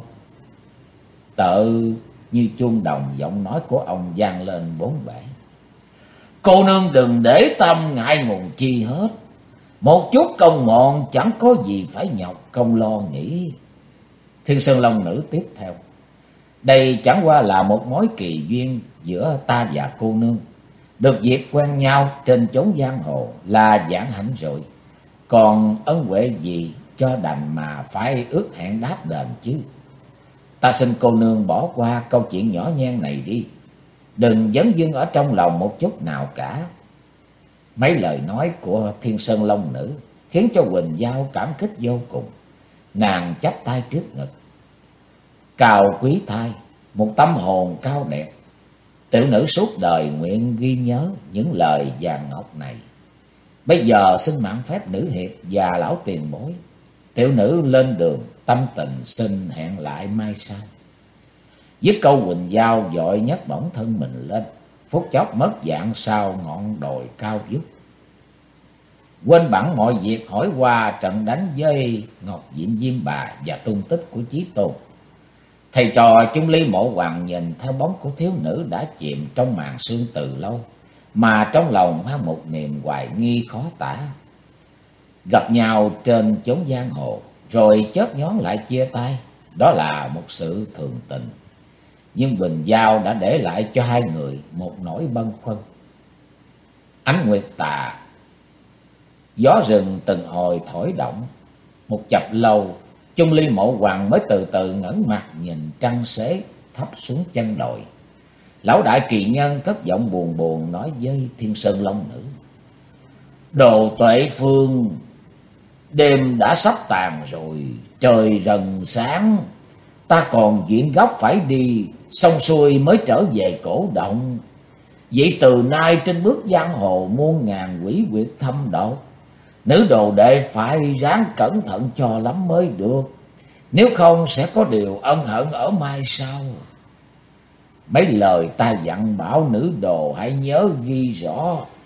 tợ như chuông đồng, giọng nói của ông vang lên bốn bể: Cô nương đừng để tâm ngại ngùng chi hết, một chút công mọn chẳng có gì phải nhọc công lo nghĩ. Thiên Sơn Long Nữ tiếp theo: Đây chẳng qua là một mối kỳ duyên giữa ta và cô nương. Được dịp quen nhau trên chốn giang hồ là vạn hạnh rồi. Còn ân huệ gì cho đành mà phải ước hẹn đáp đền chứ. Ta xin cô nương bỏ qua câu chuyện nhỏ nhen này đi, đừng dấn dưng ở trong lòng một chút nào cả. Mấy lời nói của Thiên Sơn Long Nữ khiến cho Quỳnh Giao cảm kích vô cùng. Nàng chắp tay trước ngực: Cao quý thai, một tâm hồn cao đẹp, tiểu nữ suốt đời nguyện ghi nhớ những lời vàng ngọc này. Bây giờ xin mạn phép nữ hiệp và lão tiền bối, tiểu nữ lên đường, tâm tình xin hẹn lại mai sau. Dứt câu Quỳnh Giao vội nhấc bổng thân mình lên, phút chốc mất dạng sau ngọn đồi cao vút. Quên bẵng mọi việc hỏi qua trận đánh với Ngọc Diệm Diêm Bà và tung tích của Chí Tôn. Thầy trò Chung Ly Mộ Hoàng nhìn theo bóng của thiếu nữ đã chìm trong màn sương từ lâu, mà trong lòng mang một niềm hoài nghi khó tả. Gặp nhau trên chốn giang hồ, rồi chớp nhoáng lại chia tay, đó là một sự thường tình. Nhưng Quỳnh Giao đã để lại cho hai người một nỗi bâng khuâng. Ánh nguyệt tà, gió rừng từng hồi thổi động. Một chập lâu, Chung Ly Mộ Hoàng mới từ từ ngẩng mặt nhìn trăng xế thấp xuống chân đồi. Lão đại kỳ nhân cất giọng buồn buồn nói với Thiên Sơn Long Nữ: Đồ Tuệ Phương, đêm đã sắp tàn rồi, trời dần sáng, ta còn chuyện gấp phải đi, xong xuôi mới trở về cổ động. Vậy từ nay trên bước giang hồ muôn ngàn quỷ quyệt thâm độc, nữ đồ đệ phải ráng cẩn thận cho lắm mới được, nếu không sẽ có điều ân hận ở mai sau. Mấy lời ta dặn bảo nữ đồ hãy nhớ ghi rõ,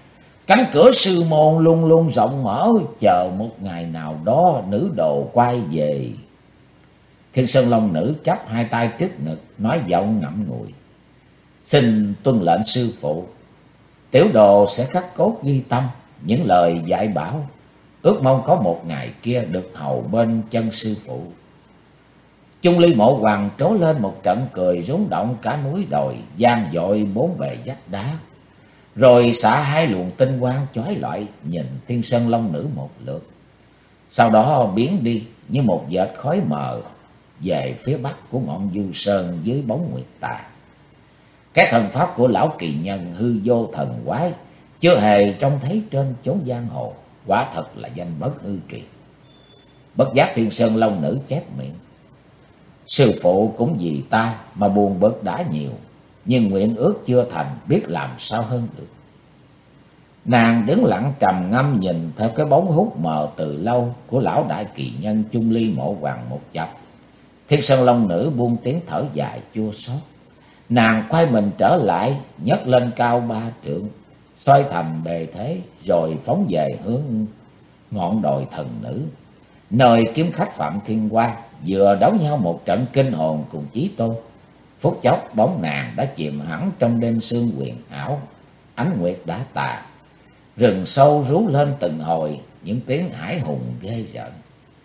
Cánh cửa sư môn luôn luôn rộng mở, chờ một ngày nào đó nữ đồ quay về. Thiên Sơn Long Nữ chắp hai tay trước ngực, nói giọng ngậm ngùi. Xin tuân lệnh sư phụ, tiểu đồ sẽ khắc cốt ghi tâm những lời dạy bảo, ước mong có một ngày kia được hầu bên chân sư phụ. Chung Ly Mộ Hoàng trố lên một trận cười rúng động cả núi đồi, vang dội bốn bề vách đá. Rồi xả hai luồng tinh quang chói lọi nhìn Thiên Sơn Long Nữ một lượt. Sau đó biến đi như một vệt khói mờ về phía bắc của ngọn Du Sơn dưới bóng nguyệt tà. Cái thần pháp của lão kỳ nhân hư vô thần quái chưa hề trông thấy trên chốn giang hồ, quả thật là danh bất hư truyền. Bất giác Thiên Sơn Long Nữ chép miệng. Sư phụ cũng vì ta mà buồn bực đã nhiều, nhưng nguyện ước chưa thành, biết làm sao hơn được. Nàng đứng lặng trầm ngâm nhìn theo cái bóng hút mờ từ lâu của lão đại kỳ nhân Chung Ly Mộ Hoàng một chập. Thiên Sơn Long Nữ buông tiếng thở dài chua xót. Nàng quay mình trở lại, nhấc lên cao 3 trượng, xoay thành bề thế, rồi phóng về hướng ngọn đồi thần nữ, nơi kiếm khách Phạm Thiên Hoa vừa đấu nhau một trận kinh hồn cùng Chí Tôn. Phút chốc bóng nàng đã chìm hẳn trong đêm sương huyền ảo, ánh nguyệt đã tà. Rừng sâu rú lên từng hồi những tiếng hải hùng ghê rợn.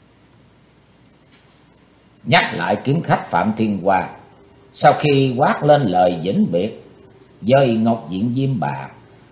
Nhắc lại kiếm khách Phạm Thiên Hoa, sau khi quát lên lời vĩnh biệt với Ngọc Diện Diêm Bà,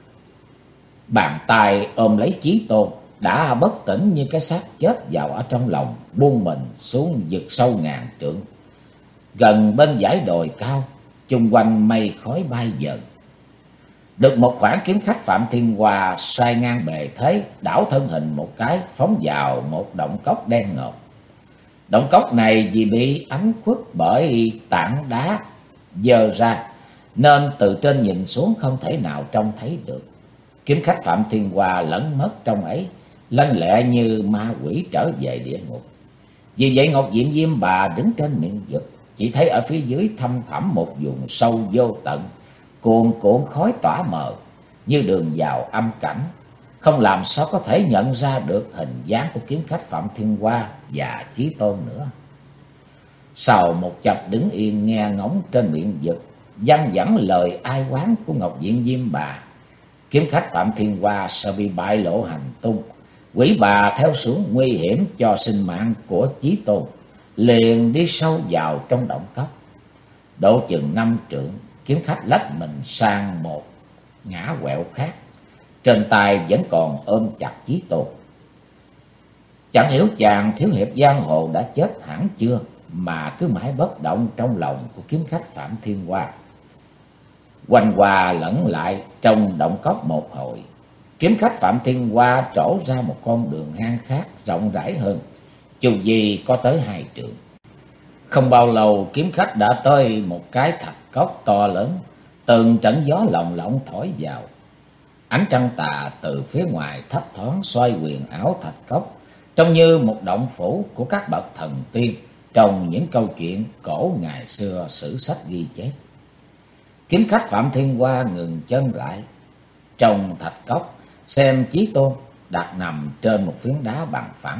bàn tay ôm lấy Chí Tôn đã bất tỉnh như cái xác chết vào ở trong lòng, buông mình xuống vực sâu ngàn trượng. Gần bên dãy đồi cao, chung quanh mây khói bay dần. Được một khoảng, kiếm khách Phạm Thiên Hoa xoay ngang bề thế, đảo thân hình một cái, phóng vào một động cốc đen ngòm. Động cốc này vì bị ánh khuất bởi tảng đá dơ ra, nên từ trên nhìn xuống không thể nào trông thấy được. Kiếm khách Phạm Thiên Hoa lẫn mất trong ấy, lanh lẹ như ma quỷ trở về địa ngục. Vì vậy Ngọc Diệm Diêm Bà đứng trên miệng vực, chỉ thấy ở phía dưới thăm thẳm một vùng sâu vô tận, cuồn cuộn khói tỏa mờ như đường vào âm cảnh, không làm sao có thể nhận ra được hình dáng của kiếm khách Phạm Thiên Hoa và Chí Tôn nữa. Sau một chập đứng yên nghe ngóng trên miệng vực văng vẳng lời ai oán của Ngọc Diện Diêm Bà, kiếm khách Phạm Thiên Hoa sợ bị bại lộ hành tung, quỷ bà theo xuống nguy hiểm cho sinh mạng của Chí Tôn, liền đi sâu vào trong động cốc. Độ chừng 5 trượng, kiếm khách lách mình sang một ngã quẹo khác, trên tay vẫn còn ôm chặt Chí Tôn. Chẳng hiểu chàng thiếu hiệp giang hồ đã chết hẳn chưa mà cứ mãi bất động trong lòng của kiếm khách Phạm Thiên Hoa. Quanh qua lẫn lại trong động cốc một hồi, kiếm khách Phạm Thiên Hoa trổ ra một con đường hang khác rộng rãi hơn, dù gì có tới 2 trượng. Không bao lâu kiếm khách đã tới một cái thạch cốc to lớn, từng trận gió lồng lộng thổi vào. Ánh trăng tà từ phía ngoài thấp thoáng xoay huyền ảo thạch cốc, trông như một động phủ của các bậc thần tiên trong những câu chuyện cổ ngày xưa sử sách ghi chép. Kiếm khách Phạm Thiên Hoa ngừng chân lại trong thạch cốc, xem Chí Tôn đặt nằm trên một phiến đá bằng phẳng.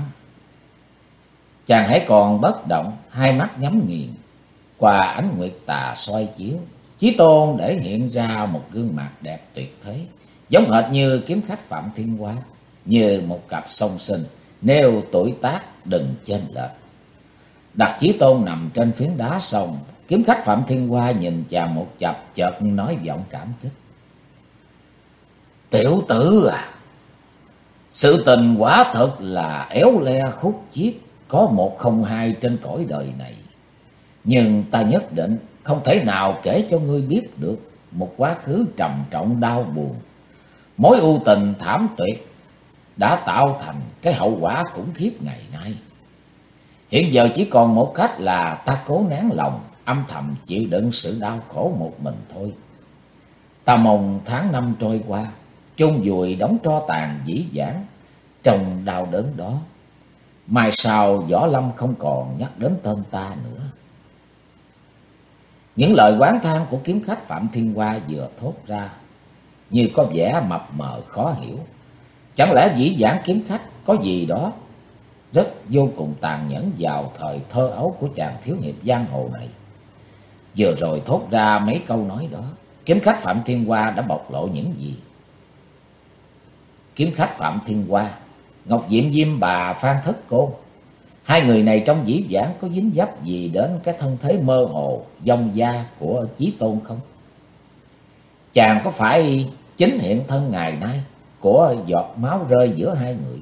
Chàng hãy còn bất động, hai mắt nhắm nghiền. Qua ánh nguyệt tà soi chiếu, Chí Tôn để hiện ra một gương mặt đẹp tuyệt thế, giống hệt như kiếm khách Phạm Thiên Hoa, như một cặp song sinh, nếu tuổi tác đừng chênh lệch. Đặt Chí Tôn nằm trên phiến đá xong, kiếm khách Phạm Thiên Hoa nhìn chàng một chập, chợt nói giọng cảm kích: "Tiểu tử à, sự tình quả thật là éo le khúc chiết, có một không hai trên cõi đời này. Nhưng ta nhất định không thể nào kể cho ngươi biết được một quá khứ trầm trọng đau buồn, mối ưu tình thảm tuyệt đã tạo thành cái hậu quả khủng khiếp ngày nay. Hiện giờ chỉ còn một cách là ta cố nén lòng, âm thầm chịu đựng sự đau khổ một mình thôi. Ta mong tháng năm trôi qua, chôn vùi đống tro tàn dĩ vãng trong đau đớn đó. Mai sau Võ Lâm không còn nhắc đến tên ta nữa." Những lời oán than của kiếm khách Phạm Thiên Hoa vừa thốt ra, như có vẻ mập mờ khó hiểu. Chẳng lẽ dĩ vãng kiếm khách có gì đó rất vô cùng tàn nhẫn vào thời thơ ấu của chàng thiếu hiệp giang hồ này? Vừa rồi thốt ra mấy câu nói đó, kiếm khách Phạm Thiên Hoa đã bộc lộ những gì? Kiếm khách Phạm Thiên Hoa, Ngọc Diệm Diêm Bà, Phan Thất Cô, hai người này trong dĩ vãng có dính dấp gì đến cái thân thế mơ hồ, vong gia của Chí Tôn không? Chàng có phải chính hiện thân ngày nay của giọt máu rơi giữa hai người?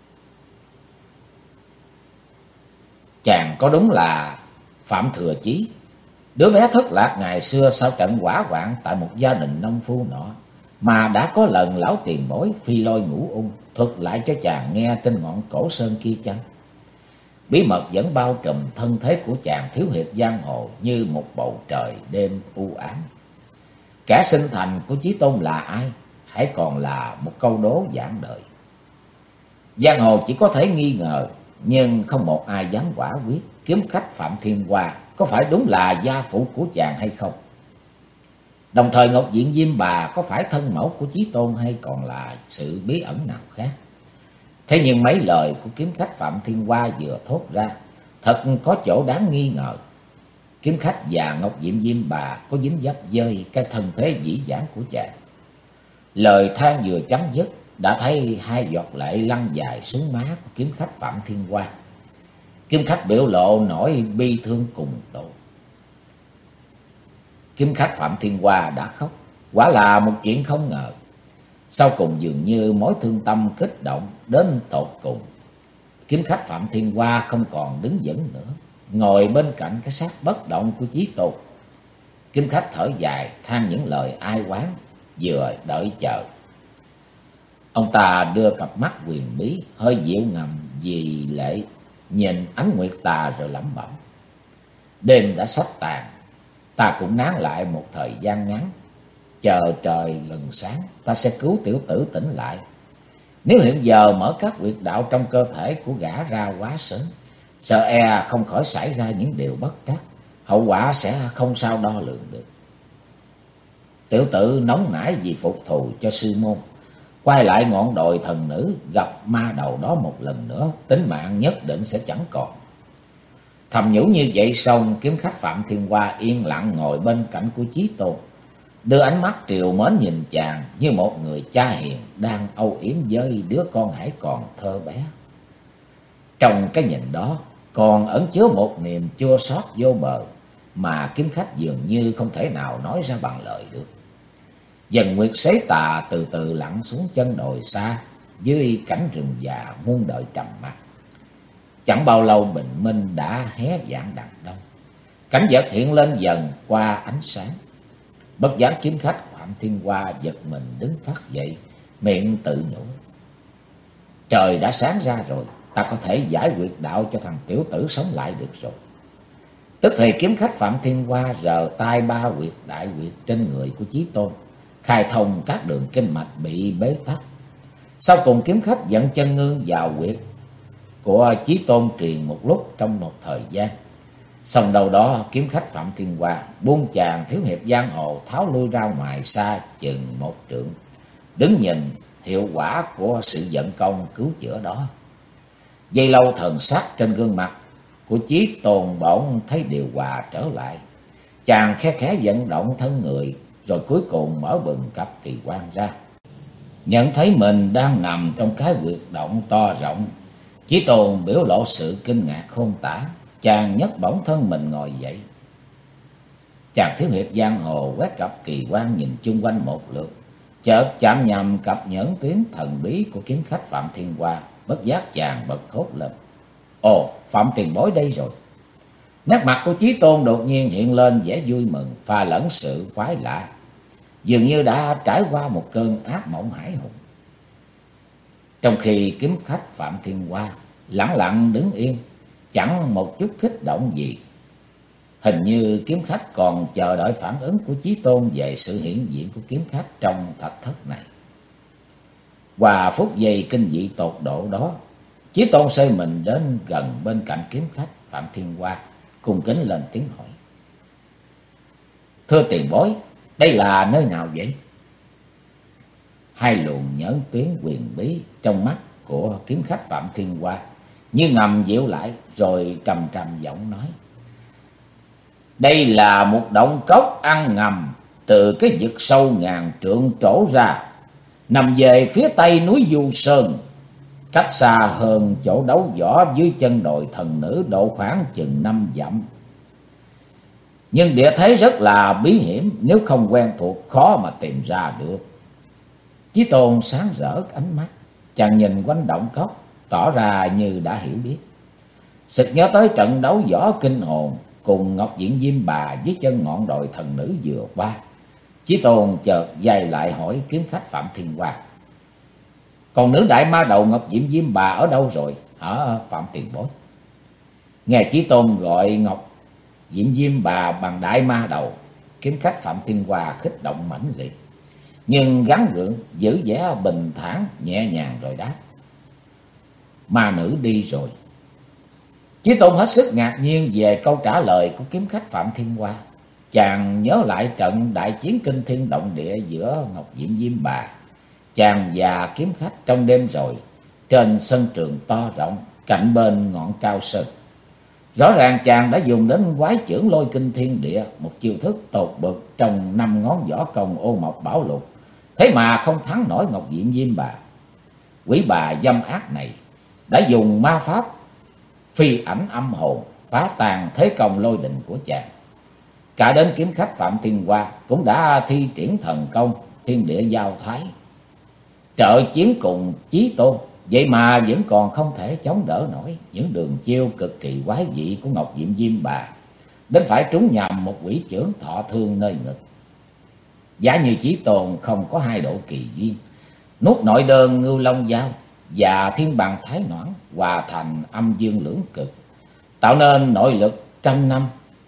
Chàng có đúng là Phạm Thừa Chí, đứa bé thất lạc ngày xưa sau trận hỏa hoạn tại một gia đình nông phu nọ, mà đã có lần lão tiền bối Phi Lôi Ngũ Ung thuật lại cho chàng nghe trên ngọn cổ sơn kia chăng? Bí mật vẫn bao trùm thân thế của chàng thiếu hiệp giang hồ như một bầu trời đêm u ám. Kẻ sinh thành của Chí Tôn là ai? Hãy còn là một câu đố giảng đời. Giang hồ chỉ có thể nghi ngờ, nhưng không một ai dám quả quyết kiếm khách Phạm Thiên Hoa có phải đúng là gia phụ của chàng hay không. Đồng thời Ngọc Diện Diêm Bà có phải thân mẫu của Chí Tôn hay còn là sự bí ẩn nào khác? Thế nhưng mấy lời của kiếm khách Phạm Thiên Hoa vừa thốt ra thật có chỗ đáng nghi ngờ. Kiếm khách và Ngọc Diệm Diêm Bà có dính dấp với cái thân thế dĩ vãng của chàng. Lời than vừa chấm dứt, đã thấy hai giọt lệ lăn dài xuống má của kiếm khách Phạm Thiên Hoa. Kiếm khách biểu lộ nỗi bi thương cùng tột. Kiếm khách Phạm Thiên Hoa đã khóc, quả là một chuyện không ngờ. Sau cùng dường như mối thương tâm kích động đến tột cùng. Kiếm khách Phạm Thiên Hoa không còn đứng vững nữa, ngồi bên cạnh cái xác bất động của Chí Tôn. Kiếm khách thở dài than những lời ai oán, vừa đợi chờ. Ông ta đưa cặp mắt huyền bí hơi dịu ngầm vì lệ nhìn ánh nguyệt tà rồi lẩm bẩm: đêm đã sắp tàn, ta cũng nán lại một thời gian ngắn, chờ trời gần sáng ta sẽ cứu tiểu tử tỉnh lại. Nếu hiện giờ mở các huyệt đạo trong cơ thể của gã ra quá sớm, sợ e không khỏi xảy ra những điều bất trắc, hậu quả sẽ không sao đo lường được. Tiểu tử nóng nảy vì phục thù cho sư môn, quay lại ngọn đồi thần nữ gặp ma đầu đó một lần nữa, tính mạng nhất định sẽ chẳng còn. Thầm nhủ như vậy xong, kiếm khách Phạm Thiên Hoa yên lặng ngồi bên cạnh của Chí Tôn, đưa ánh mắt triều mến nhìn chàng như một người cha hiền đang âu yếm với đứa con hãy còn thơ bé. Trong cái nhìn đó còn ẩn chứa một niềm chua xót vô bờ mà kiếm khách dường như không thể nào nói ra bằng lời được. Dần nguyệt xế tà từ từ lặn xuống chân đồi xa, dưới cảnh rừng già muôn đời trầm mặc. Chẳng bao lâu bình minh đã hé vạn đằng đông, cảnh vật hiện lên dần qua ánh sáng. Bất giác kiếm khách Phạm Thiên Hoa giật mình đứng phát dậy, miệng tự nhủ: trời đã sáng ra rồi, ta có thể giải huyệt đạo cho thằng tiểu tử sống lại được rồi. Tức thì kiếm khách Phạm Thiên Hoa rờ tay ba huyệt đại huyệt trên người của Chí Tôn, khai thông các đường kinh mạch bị bế tắc. Sau cùng kiếm khách dẫn chân ngưng vào huyệt của Chí Tôn truyền một lúc trong một thời gian. Xong đầu đó kiếm khách Phạm Thiên Hoa buông chàng thiếu hiệp giang hồ tháo lui ra ngoài xa chừng một trượng, đứng nhìn hiệu quả của sự vận công cứu chữa đó. Giây lâu thần sắc trên gương mặt của Chí Tôn bỗng thấy điều hòa trở lại. Chàng khẽ khẽ vận động thân người, rồi cuối cùng mở bừng cặp kỳ quan ra, nhận thấy mình đang nằm trong cái huyệt động to rộng. Chí Tôn biểu lộ sự kinh ngạc khôn tả. Chàng nhấc bổng thân mình ngồi dậy. Chàng thiếu hiệp giang hồ quét cặp kỳ quan nhìn chung quanh một lượt, chợt chạm nhầm cặp nhẫn tuyến thần bí của kiếm khách Phạm Thiên Hoa. Bất giác chàng bật thốt lên: ồ, Phạm tiền bối đây rồi. Nét mặt của Chí Tôn đột nhiên hiện lên vẻ vui mừng pha lẫn sự quái lạ, dường như đã trải qua một cơn ác mộng hải hùng. Trong khi kiếm khách Phạm Thiên Hoa lẳng lặng đứng yên, chẳng một chút kích động gì. Hình như kiếm khách còn chờ đợi phản ứng của Chí Tôn về sự hiện diện của kiếm khách trong thạch thất này. Qua phút giây kinh dị tột độ đó, Chí Tôn xoay mình đến gần bên cạnh kiếm khách Phạm Thiên Hoa, cung kính lên tiếng hỏi: thưa tiền bối, đây là nơi nào vậy? hai luồng nhẫn tuyến quyền bí trong mắt của kiếm khách Phạm Thiên Hoa như ngầm dịu lại, rồi trầm trầm giọng nói: đây là một động cốc ăn ngầm từ cái vực sâu ngàn trượng trổ ra, nằm về phía tây núi Du Sơn, cách xa hơn chỗ đấu võ dưới chân đồi thần nữ độ khoảng chừng 5 dặm. Nhưng địa thế rất là bí hiểm, nếu không quen thuộc khó mà tìm ra được. Chí Tôn sáng rỡ ánh mắt, chàng nhìn quanh động cốc, tỏ ra như đã hiểu biết. Sực nhớ tới trận đấu võ kinh hồn cùng Ngọc Diện Diêm Bà dưới chân ngọn đồi thần nữ vừa qua. Chí Tôn chợt dây lại hỏi kiếm khách Phạm Thiên Hoa: còn nữ đại ma đầu Ngọc Diệm Diêm Bà ở đâu rồi hả Phạm tiền bối? Nghe Chí Tôn gọi Ngọc Diệm Diêm Bà bằng đại ma đầu, kiếm khách Phạm Thiên Hoa kích động mãnh liệt, nhưng gắng gượng giữ vẻ bình thản nhẹ nhàng rồi đáp: ma nữ đi rồi. Chí Tôn hết sức ngạc nhiên về câu trả lời của kiếm khách Phạm Thiên Hoa. Chàng nhớ lại trận đại chiến kinh thiên động địa giữa Ngọc Diệm Diêm Bà, chàng và kiếm khách trong đêm rồi, trên sân trường to rộng cạnh bên ngọn cao sơn. Rõ ràng chàng đã dùng đến quái chưởng lôi kinh thiên địa, một chiêu thức tột bậc trong 5 ngón võ công ô mộc bảo lục, thế mà không thắng nổi Ngọc Diệm Diêm Bà. Quỷ bà dâm ác này đã dùng ma pháp phi ảnh âm hồn phá tan thế công lôi đình của chàng. Cả đến kiếm khách Phạm Thiên Hoa cũng đã thi triển thần công thiên địa giao thái, trợ chiến cùng Chí Tôn, vậy mà vẫn còn không thể chống đỡ nổi những đường chiêu cực kỳ quái dị của Ngọc Diệm Diêm Bà, đến phải trúng nhầm một quỷ chưởng thọ thương nơi ngực. Giả như Chí Tôn không có hai độ kỳ duyên, nuốt nội đơn Ngưu Long Giao và Thiên Bằng Thái Noãn hòa thành âm dương lưỡng cực, tạo nên nội lực 100 năm,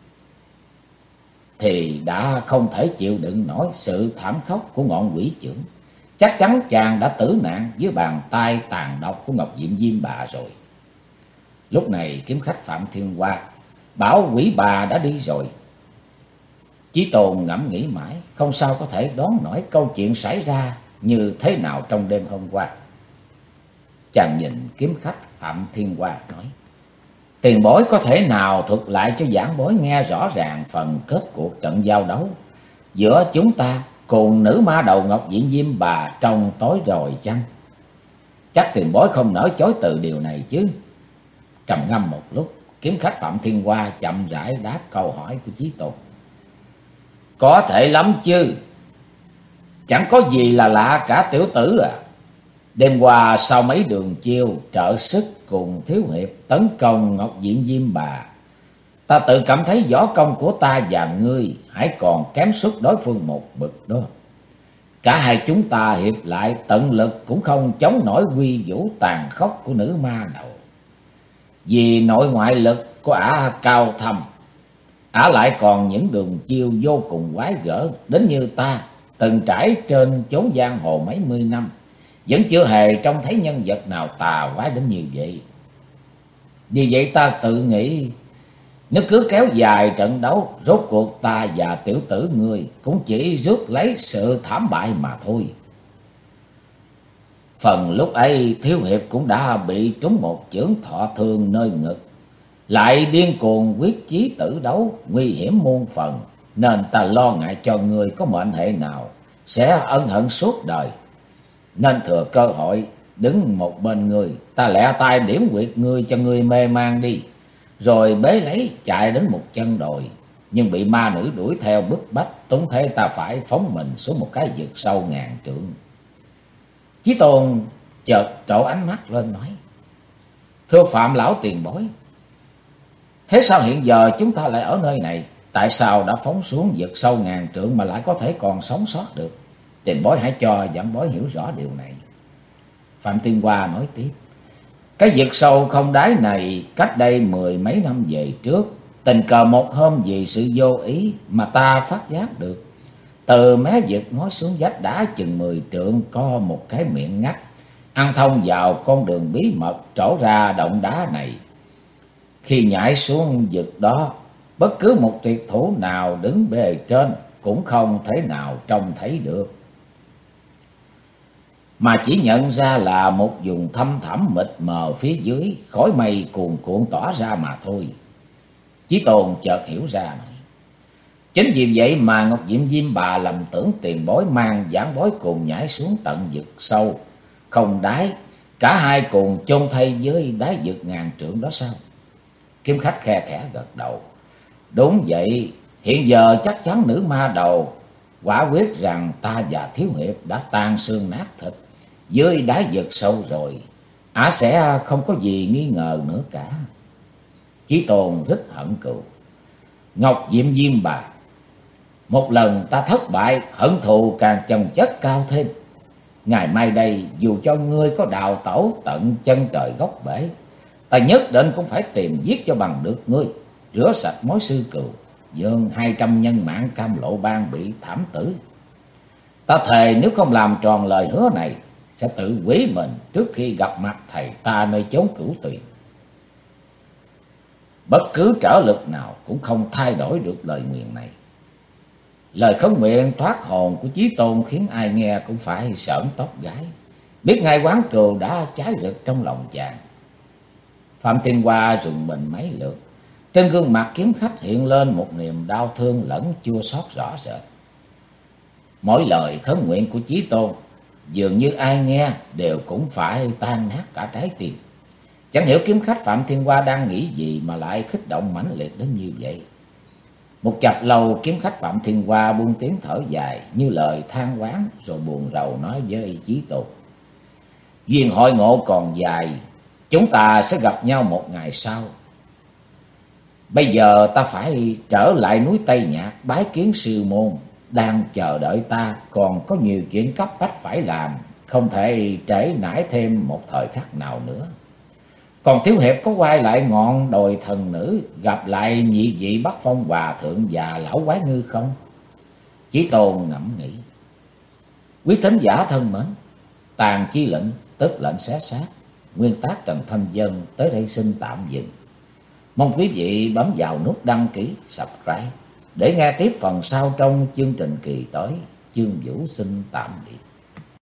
thì đã không thể chịu đựng nổi sự thảm khốc của ngọn quỷ chưởng. Chắc chắn chàng đã tử nạn dưới bàn tay tàn độc của Ngọc Diệm Diêm Bà rồi. Lúc này kiếm khách Phạm Thiên Hoa bảo quỷ bà đã đi rồi. Chí Tôn ngẫm nghĩ mãi, không sao có thể đoán nổi câu chuyện xảy ra như thế nào trong đêm hôm qua. Chàng nhìn kiếm khách Phạm Thiên Hoa nói: tiền bối có thể nào thuật lại cho giảng bối nghe rõ ràng phần kết cuộc trận giao đấu giữa chúng ta cùng nữ ma đầu Ngọc Diệm Diêm Bà trong tối rồi chăng? Chắc tiền bối không nỡ chối từ điều này chứ? Trầm ngâm một lúc, kiếm khách Phạm Thiên Hoa chậm rãi đáp câu hỏi của Chí Tôn: có thể lắm chứ, chẳng có gì là lạ cả tiểu tử à. Đêm qua sau mấy đường chiêu trợ sức cùng thiếu hiệp tấn công Ngọc Diệm Diêm Bà, ta tự cảm thấy võ công của ta và ngươi hãy còn kém suất đối phương một bậc đó. Cả hai chúng ta hiệp lại tận lực cũng không chống nổi quy vũ tàn khốc của nữ ma đầu. Vì nội ngoại lực của ả cao thâm, ả lại còn những đường chiêu vô cùng quái gở, đến như ta từng trải trên chốn giang hồ mấy mươi năm, vẫn chưa hề trông thấy nhân vật nào tà quái đến như vậy. Vì vậy ta tự nghĩ, nếu cứ kéo dài trận đấu, rốt cuộc ta và tiểu tử ngươi cũng chỉ rước lấy sự thảm bại mà thôi. Phần lúc ấy thiếu hiệp cũng đã bị trúng một chưởng thọ thương nơi ngực, lại điên cuồng quyết chí tử đấu, nguy hiểm muôn phần, nên ta lo ngại cho ngươi có mệnh hệ nào sẽ ân hận suốt đời, nên thừa cơ hội đứng một bên ngươi, ta lẹ tay điểm quyệt ngươi cho ngươi mê man đi, rồi bế lấy chạy đến một chân đồi, nhưng bị ma nữ đuổi theo bức bách, túng thế ta phải phóng mình xuống một cái vực sâu ngàn trượng. Chí Tôn chợt trổ ánh mắt lên nói: thưa Phạm lão tiền bối, thế sao hiện giờ chúng ta lại ở nơi này? Tại sao đã phóng xuống vực sâu ngàn trượng mà lại có thể còn sống sót được? Tiền bối hãy cho giảng bối hiểu rõ điều này. Phạm Thiên Hoa nói tiếp: cái vực sâu không đáy này cách đây 10 mấy năm về trước, tình cờ một hôm vì sự vô ý mà ta phát giác được, từ mé vực ngó xuống vách đá chừng 10 trượng có một cái miệng ngách ăn thông vào con đường bí mật trổ ra động đá này. Khi nhảy xuống vực đó, bất cứ một tuyệt thủ nào đứng bề trên cũng không thể nào trông thấy được. mà chỉ nhận ra là một vùng thăm thẳm mịt mờ phía dưới, khói mây cuồn cuộn tỏa ra mà thôi. Chí Tôn chợt hiểu ra này. Chính vì vậy mà Ngọc Diệm Diêm Bà lầm tưởng tiền bối mang giảng bối cùng nhảy xuống tận vực sâu, không đáy, cả hai cùng chôn thay với đáy vực ngàn trượng đó sao? Kiếm Khách khe khẽ gật đầu. Đúng vậy, hiện giờ chắc chắn nữ ma đầu quả quyết rằng ta và Thiếu Hiệp đã tan xương nát thịt dưới đáy vực sâu rồi. Ả sẽ không có gì nghi ngờ nữa cả. Chí Tôn rất hận cừu. Ngọc Diệm Diêm Bà, một lần ta thất bại, hận thù càng chồng chất cao thêm. Ngày mai đây, dù cho ngươi có đào tẩu tận chân trời góc bể, ta nhất định cũng phải tìm giết cho bằng được ngươi, rửa sạch mối sư cừu, dâng 200 nhân mạng Cam Lộ Bang bị thảm tử. Ta thề nếu không làm tròn lời hứa này, sẽ tự hủy mình trước khi gặp mặt thầy ta nơi chốn Cửu Tuyền. Bất cứ trở lực nào cũng không thay đổi được lời nguyện này. Lời khấn nguyện thoát hồn của Chí Tôn khiến ai nghe cũng phải sởn tóc gáy, biết ngay quán cừu đã cháy rực trong lòng chàng. Phạm Thiên Hoa rùng mình mấy lượt, trên gương mặt Kiếm Khách hiện lên một niềm đau thương lẫn chua xót rõ rệt. Mỗi lời khấn nguyện của Chí Tôn dường như ai nghe đều cũng phải tan nát cả trái tim. Chẳng hiểu Kiếm Khách Phạm Thiên Hoa đang nghĩ gì mà lại kích động mãnh liệt đến như vậy. Một chập lâu, Kiếm Khách Phạm Thiên Hoa buông tiếng thở dài như lời than oán, rồi buồn rầu nói với Chí Tôn: duyên hội ngộ còn dài, chúng ta sẽ gặp nhau một ngày sau. Bây giờ ta phải trở lại núi Tây Nhạc bái kiến sư môn, đang chờ đợi ta còn có nhiều chuyện cấp bách phải làm, không thể trễ nải thêm một thời khắc nào nữa. Còn Thiếu Hiệp có quay lại ngọn đồi thần nữ, gặp lại nhị vị Bắc Phong Hòa Thượng và lão Quái Ngư không? Chí Tôn ngẫm nghĩ. Quý thính giả thân mến, tàn chi lệnh tức lệnh xé xác, nguyên tác Trần Thanh Dân tới đây xin tạm dừng. Mong quý vị bấm vào nút đăng ký, subscribe để nghe tiếp phần sau trong chương trình kỳ tới. Chương Vũ xin tạm biệt.